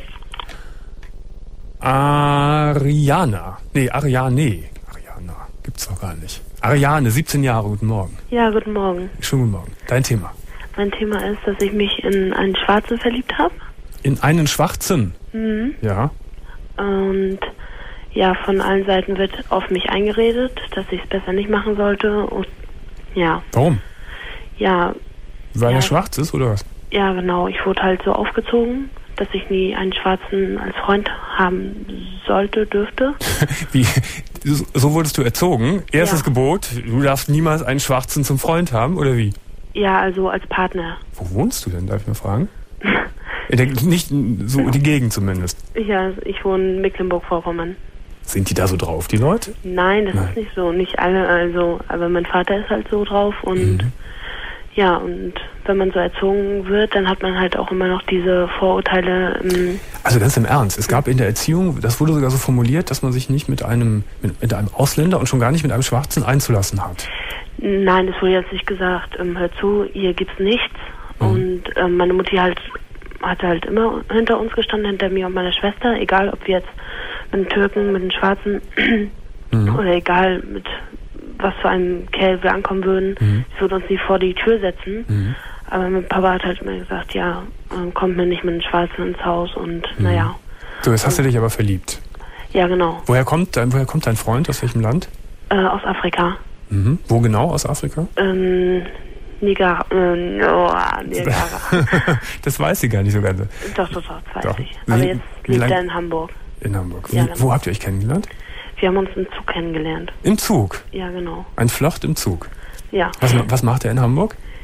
Ariana. Nee, Ariane. Ariana. Gibt's doch gar nicht. Ariane, siebzehn Jahre, guten Morgen. Ja, guten Morgen. Schönen guten Morgen. Dein Thema. Mein Thema ist, dass ich mich in einen Schwarzen verliebt habe. In einen Schwarzen. Mhm. Ja. Und ja, von allen Seiten wird auf mich eingeredet, dass ich es besser nicht machen sollte. Und ja, Warum? ja, Weil Ja. er schwarz ist, oder was? ja, genau. Ich wurde halt so aufgezogen, dass ich nie einen Schwarzen als Freund haben sollte, dürfte. Wie? So so wurdest du erzogen? Erstes Ja. Gebot, du darfst niemals einen Schwarzen zum Freund haben, oder wie? Ja, also als Partner. Wo wohnst du denn, darf ich mal fragen? In der, nicht so die Gegend zumindest. Ja, ich wohne in Mecklenburg-Vorpommern. Sind die da so drauf, die Leute? Nein, das Nein. ist nicht so. Nicht alle, also, aber mein Vater ist halt so drauf und Mhm. ja, und wenn man so erzogen wird, dann hat man halt auch immer noch diese Vorurteile. Ähm, Also ganz im Ernst, es gab in der Erziehung, das wurde sogar so formuliert, dass man sich nicht mit einem, mit, mit einem Ausländer und schon gar nicht mit einem Schwarzen einzulassen hat. nein, das wurde jetzt nicht gesagt. Ähm, hör zu, hier gibt's nichts. Mhm. Und ähm, meine Mutti halt hat halt immer hinter uns gestanden, hinter mir und meiner Schwester, egal ob wir jetzt mit den Türken, mit den Schwarzen Mhm. oder egal mit was für einem Kerl wir ankommen würden. Mhm. Sie würde uns nie vor die Tür setzen. Mhm. Aber mein Papa hat halt immer gesagt, ja, ähm, kommt mir nicht mit den Schwarzen ins Haus und Mhm. naja. So, jetzt hast du dich aber verliebt. Ja, genau. Woher kommt dein, woher kommt dein Freund? Aus welchem Land? Äh, aus Afrika. Mhm. Wo genau aus Afrika? Ähm, Niger, äh, oh, Niagara. Das weiß sie gar nicht so ganz. Doch, doch, doch, das weiß Doch. ich. Wie- Aber jetzt wie lebt lang- er in Hamburg. In Hamburg. Wie, Ja, genau. Wo habt ihr euch kennengelernt? Wir haben uns im Zug kennengelernt. Im Zug. Ja, genau. Ein Flirt im Zug. Ja. Was, was macht er in Hamburg?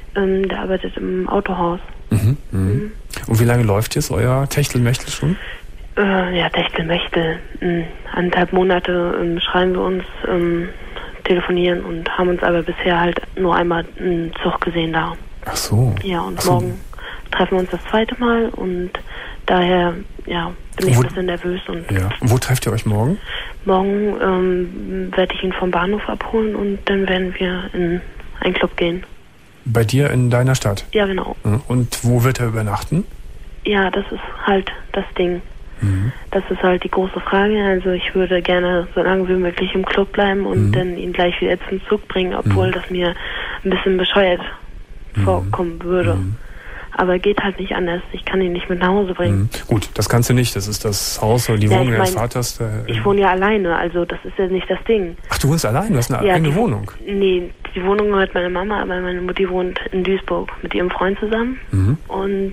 Ähm, der arbeitet im Autohaus. Mhm. Mhm. Mhm. Und wie lange läuft jetzt euer Techtelmechtel schon? Äh, ja, Techtelmechtel. Mhm. Anderthalb Monate ähm, schreiben wir uns, ähm, telefonieren und haben uns aber bisher halt nur einmal einen Zug gesehen da. Ach so. Ja, und so. morgen treffen wir uns das zweite Mal und daher, ja, bin ich wo, ein bisschen nervös. Und ja. Und wo trefft ihr euch morgen? Morgen ähm, werde ich ihn vom Bahnhof abholen und dann werden wir in einen Club gehen. Bei dir in deiner Stadt? Ja, genau. Und wo wird er übernachten? Ja, das ist halt das Ding. Mhm. Das ist halt die große Frage. Also ich würde gerne so lange wie möglich im Club bleiben und mhm. dann ihn gleich wieder zum Zug bringen, obwohl mhm. das mir ein bisschen bescheuert mhm. vorkommen würde. Mhm. Aber geht halt nicht anders. Ich kann ihn nicht mit nach Hause bringen. Mhm. Gut, das kannst du nicht. Das ist das Haus oder die ja, Wohnung deines Vaters. Der, ich wohne ja alleine, also das ist ja nicht das Ding. Ach, du wohnst allein? Du hast eine ja, eigene die, Wohnung? Nee, die Wohnung gehört meiner Mama, aber meine Mutti wohnt in Duisburg mit ihrem Freund zusammen. Mhm. Und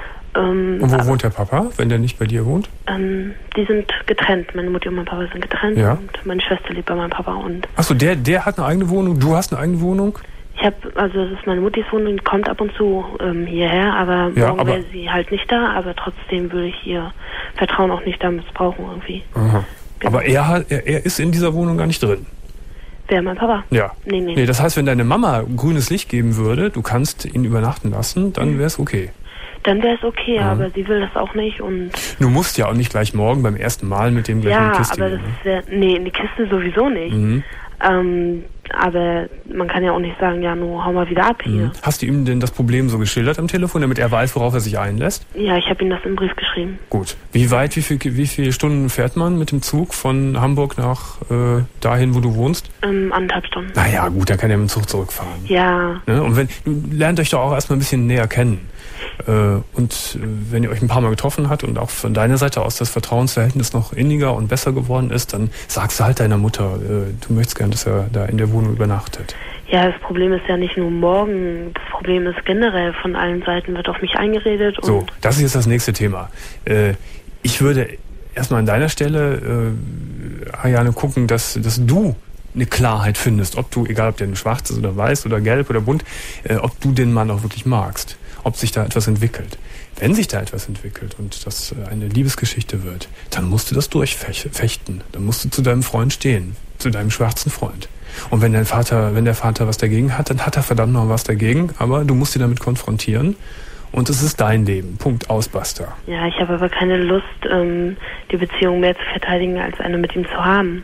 ähm, Und wo aber, wohnt der Papa, wenn der nicht bei dir wohnt? Ähm, die sind getrennt. Meine Mutti und mein Papa sind getrennt ja. und meine Schwester lebt bei meinem Papa. Und Achso, der, der hat eine eigene Wohnung, du hast eine eigene Wohnung? Ich habe, also das ist meine Muttis Wohnung, die kommt ab und zu ähm, hierher, aber ja, morgen wäre sie halt nicht da, aber trotzdem würde ich ihr Vertrauen auch nicht da missbrauchen irgendwie. Aha. Genau. Aber er, hat, er, er ist in dieser Wohnung gar nicht drin? Wer, mein Papa? Ja. Nee, nee. nee, das heißt, wenn deine Mama grünes Licht geben würde, du kannst ihn übernachten lassen, dann wäre es okay. Dann wäre es okay, ja. aber sie will das auch nicht und... Du musst ja auch nicht gleich morgen beim ersten Mal mit dem gleich ja, in die Kiste aber gehen. Ja, aber das ist ja... Nee, in die Kiste sowieso nicht. Mhm. Ähm, aber man kann ja auch nicht sagen, ja, nur hau mal wieder ab hier. Mhm. Hast du ihm denn das Problem so geschildert am Telefon, damit er weiß, worauf er sich einlässt? Ja, ich habe ihm das im Brief geschrieben. Gut. Wie weit, wie, viel, wie viele Stunden fährt man mit dem Zug von Hamburg nach äh, dahin, wo du wohnst? Ähm, anderthalb Stunden. Naja, gut, da kann er mit dem Zug zurückfahren. Ja. Ne? Und wenn, du lernt euch doch auch erstmal ein bisschen näher kennen. Äh, und äh, wenn ihr euch ein paar Mal getroffen habt und auch von deiner Seite aus das Vertrauensverhältnis noch inniger und besser geworden ist, dann sagst du halt deiner Mutter, äh, du möchtest gern, dass er da in der Wohnung übernachtet. Ja, das Problem ist ja nicht nur morgen, das Problem ist generell, von allen Seiten wird auf mich eingeredet. Und so, das ist jetzt das nächste Thema. Äh, ich würde erstmal an deiner Stelle, äh, Ariane, gucken, dass, dass du eine Klarheit findest, ob du, egal ob der schwarz ist oder weiß oder gelb oder bunt, äh, ob du den Mann auch wirklich magst, ob sich da etwas entwickelt. Wenn sich da etwas entwickelt und das eine Liebesgeschichte wird, dann musst du das durchfechten. Dann musst du zu deinem Freund stehen, zu deinem schwarzen Freund. Und wenn dein Vater, wenn der Vater was dagegen hat, dann hat er verdammt noch was dagegen, aber du musst ihn damit konfrontieren und es ist dein Leben. Punkt, aus, basta. Ja, ich habe aber keine Lust, ähm, die Beziehung mehr zu verteidigen, als eine mit ihm zu haben.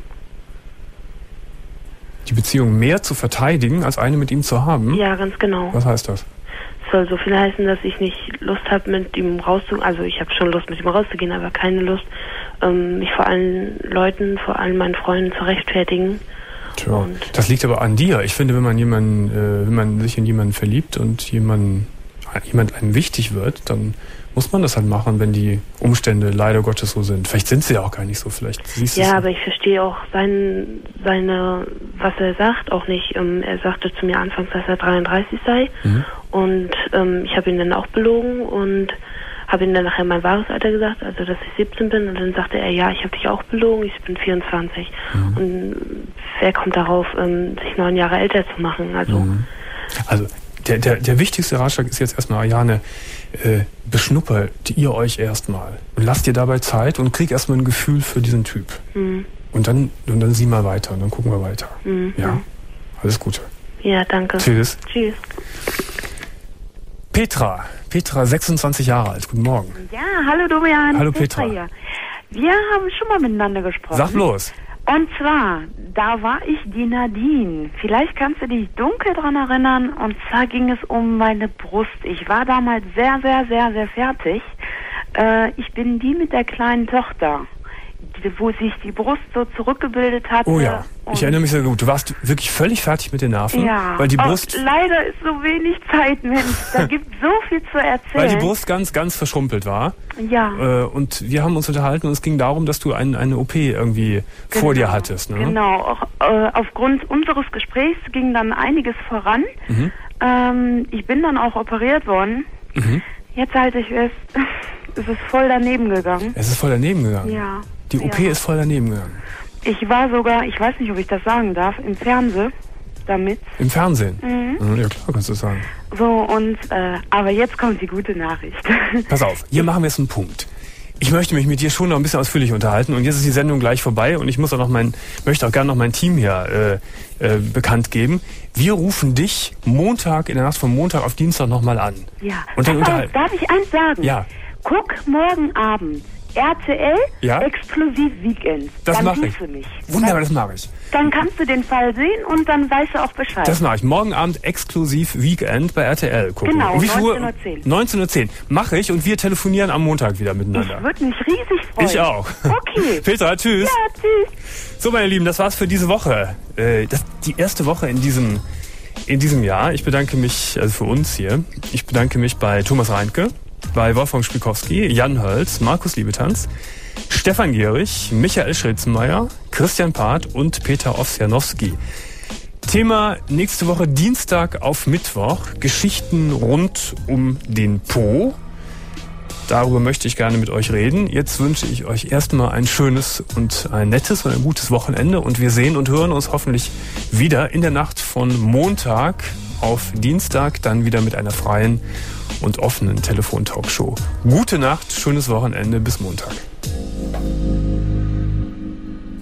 Die Beziehung mehr zu verteidigen, als eine mit ihm zu haben? Ja, ganz genau. Was heißt das? Es soll so viel heißen, dass ich nicht Lust habe, mit ihm rauszugehen. Also ich habe schon Lust, mit ihm rauszugehen, aber keine Lust, ähm, mich vor allen Leuten, vor allen meinen Freunden zu rechtfertigen. Tja, und das liegt aber an dir. Ich finde, wenn man jemanden, äh, wenn man sich in jemanden verliebt und jemanden, jemand einem wichtig wird, dann muss man das halt machen, wenn die Umstände leider Gottes so sind. Vielleicht sind sie ja auch gar nicht so. Vielleicht siehst du ja, es aber ich verstehe auch sein, seine, was er sagt, auch nicht. Ähm, er sagte zu mir anfangs, dass er dreiunddreißig sei. Mhm. Und ähm, ich habe ihn dann auch belogen und habe ihm dann nachher mein wahres Alter gesagt, also dass ich siebzehn bin. Und dann sagte er, ja, ich habe dich auch belogen, ich bin vierundzwanzig. Mhm. Und wer kommt darauf, ähm, sich neun Jahre älter zu machen? Also, mhm. also der, der, der wichtigste Ratschlag ist jetzt erstmal, Ariane, äh, beschnuppert ihr euch erstmal und lasst dir dabei Zeit und krieg erstmal ein Gefühl für diesen Typ. Mhm. Und dann und dann sieh mal weiter und dann gucken wir weiter. Mhm. Ja, alles Gute. Ja, danke. Tschüss. Tschüss. Petra, Petra, sechsundzwanzig Jahre alt. Guten Morgen. Ja, hallo Domian. Hallo Petra. Petra hier. Wir haben schon mal miteinander gesprochen. Sag bloß. Und zwar, da war ich die Nadine. Vielleicht kannst du dich dunkel dran erinnern. Und zwar ging es um meine Brust. Ich war damals sehr, sehr, sehr, sehr fertig. Äh, ich bin die mit der kleinen Tochter, wo sich die Brust so zurückgebildet hatte. Oh ja, ich erinnere mich sehr gut. Du warst wirklich völlig fertig mit den Nerven. Ja, weil die Brust, oh, leider ist so wenig Zeit, Mensch. Da gibt so viel zu erzählen. Weil die Brust ganz, ganz verschrumpelt war. Ja. Äh, und wir haben uns unterhalten und es ging darum, dass du ein, eine O P irgendwie genau, vor dir hattest. Ne? Genau. Auch, äh, aufgrund unseres Gesprächs ging dann einiges voran. Mhm. Ähm, ich bin dann auch operiert worden. Mhm. Jetzt halte ich fest, es ist voll daneben gegangen. Es ist voll daneben gegangen? Ja. Die O P ja. ist voll daneben gegangen. Ich war sogar, ich weiß nicht, ob ich das sagen darf, im Fernsehen. damit. Im Fernsehen? Mhm. Ja, klar, kannst du sagen. So, und, äh, aber jetzt kommt die gute Nachricht. Pass auf, hier machen wir jetzt einen Punkt. Ich möchte mich mit dir schon noch ein bisschen ausführlich unterhalten und jetzt ist die Sendung gleich vorbei und ich muss auch noch mein, möchte auch gerne noch mein Team hier äh, äh, bekannt geben. Wir rufen dich Montag, in der Nacht von Montag auf Dienstag nochmal an. Ja. Und dann Pass auf, unterhalten. darf ich eins sagen? Ja. Guck morgen Abend R T L Ja? exklusiv Weekend. Das dann mache ich. siehst du mich. Wunderbar, das mache ich. Dann kannst du den Fall sehen und dann weißt du auch Bescheid. Das mache ich. Morgen Abend exklusiv Weekend bei R T L gucken. Genau, um wie viel Uhr? neunzehn Uhr zehn. neunzehn Uhr zehn. Mache ich und wir telefonieren am Montag wieder miteinander. Ich würde mich riesig freuen. Ich auch. Okay. Petra, tschüss. Ja, tschüss. So, meine Lieben, das war's für diese Woche. Äh, das die erste Woche in diesem, in diesem Jahr. Ich bedanke mich, also für uns hier, ich bedanke mich bei Thomas Reinke, bei Wolfgang Spikowski, Jan Hölz, Markus Liebetanz, Stefan Gehrig, Michael Schritzenmeier, Christian Part und Peter Owsjanowski. Thema nächste Woche Dienstag auf Mittwoch, Geschichten rund um den Po. Darüber möchte ich gerne mit euch reden. Jetzt wünsche ich euch erstmal ein schönes und ein nettes und ein gutes Wochenende und wir sehen und hören uns hoffentlich wieder in der Nacht von Montag auf Dienstag, dann wieder mit einer freien und offenen Telefon-Talkshow. Gute Nacht, schönes Wochenende, bis Montag.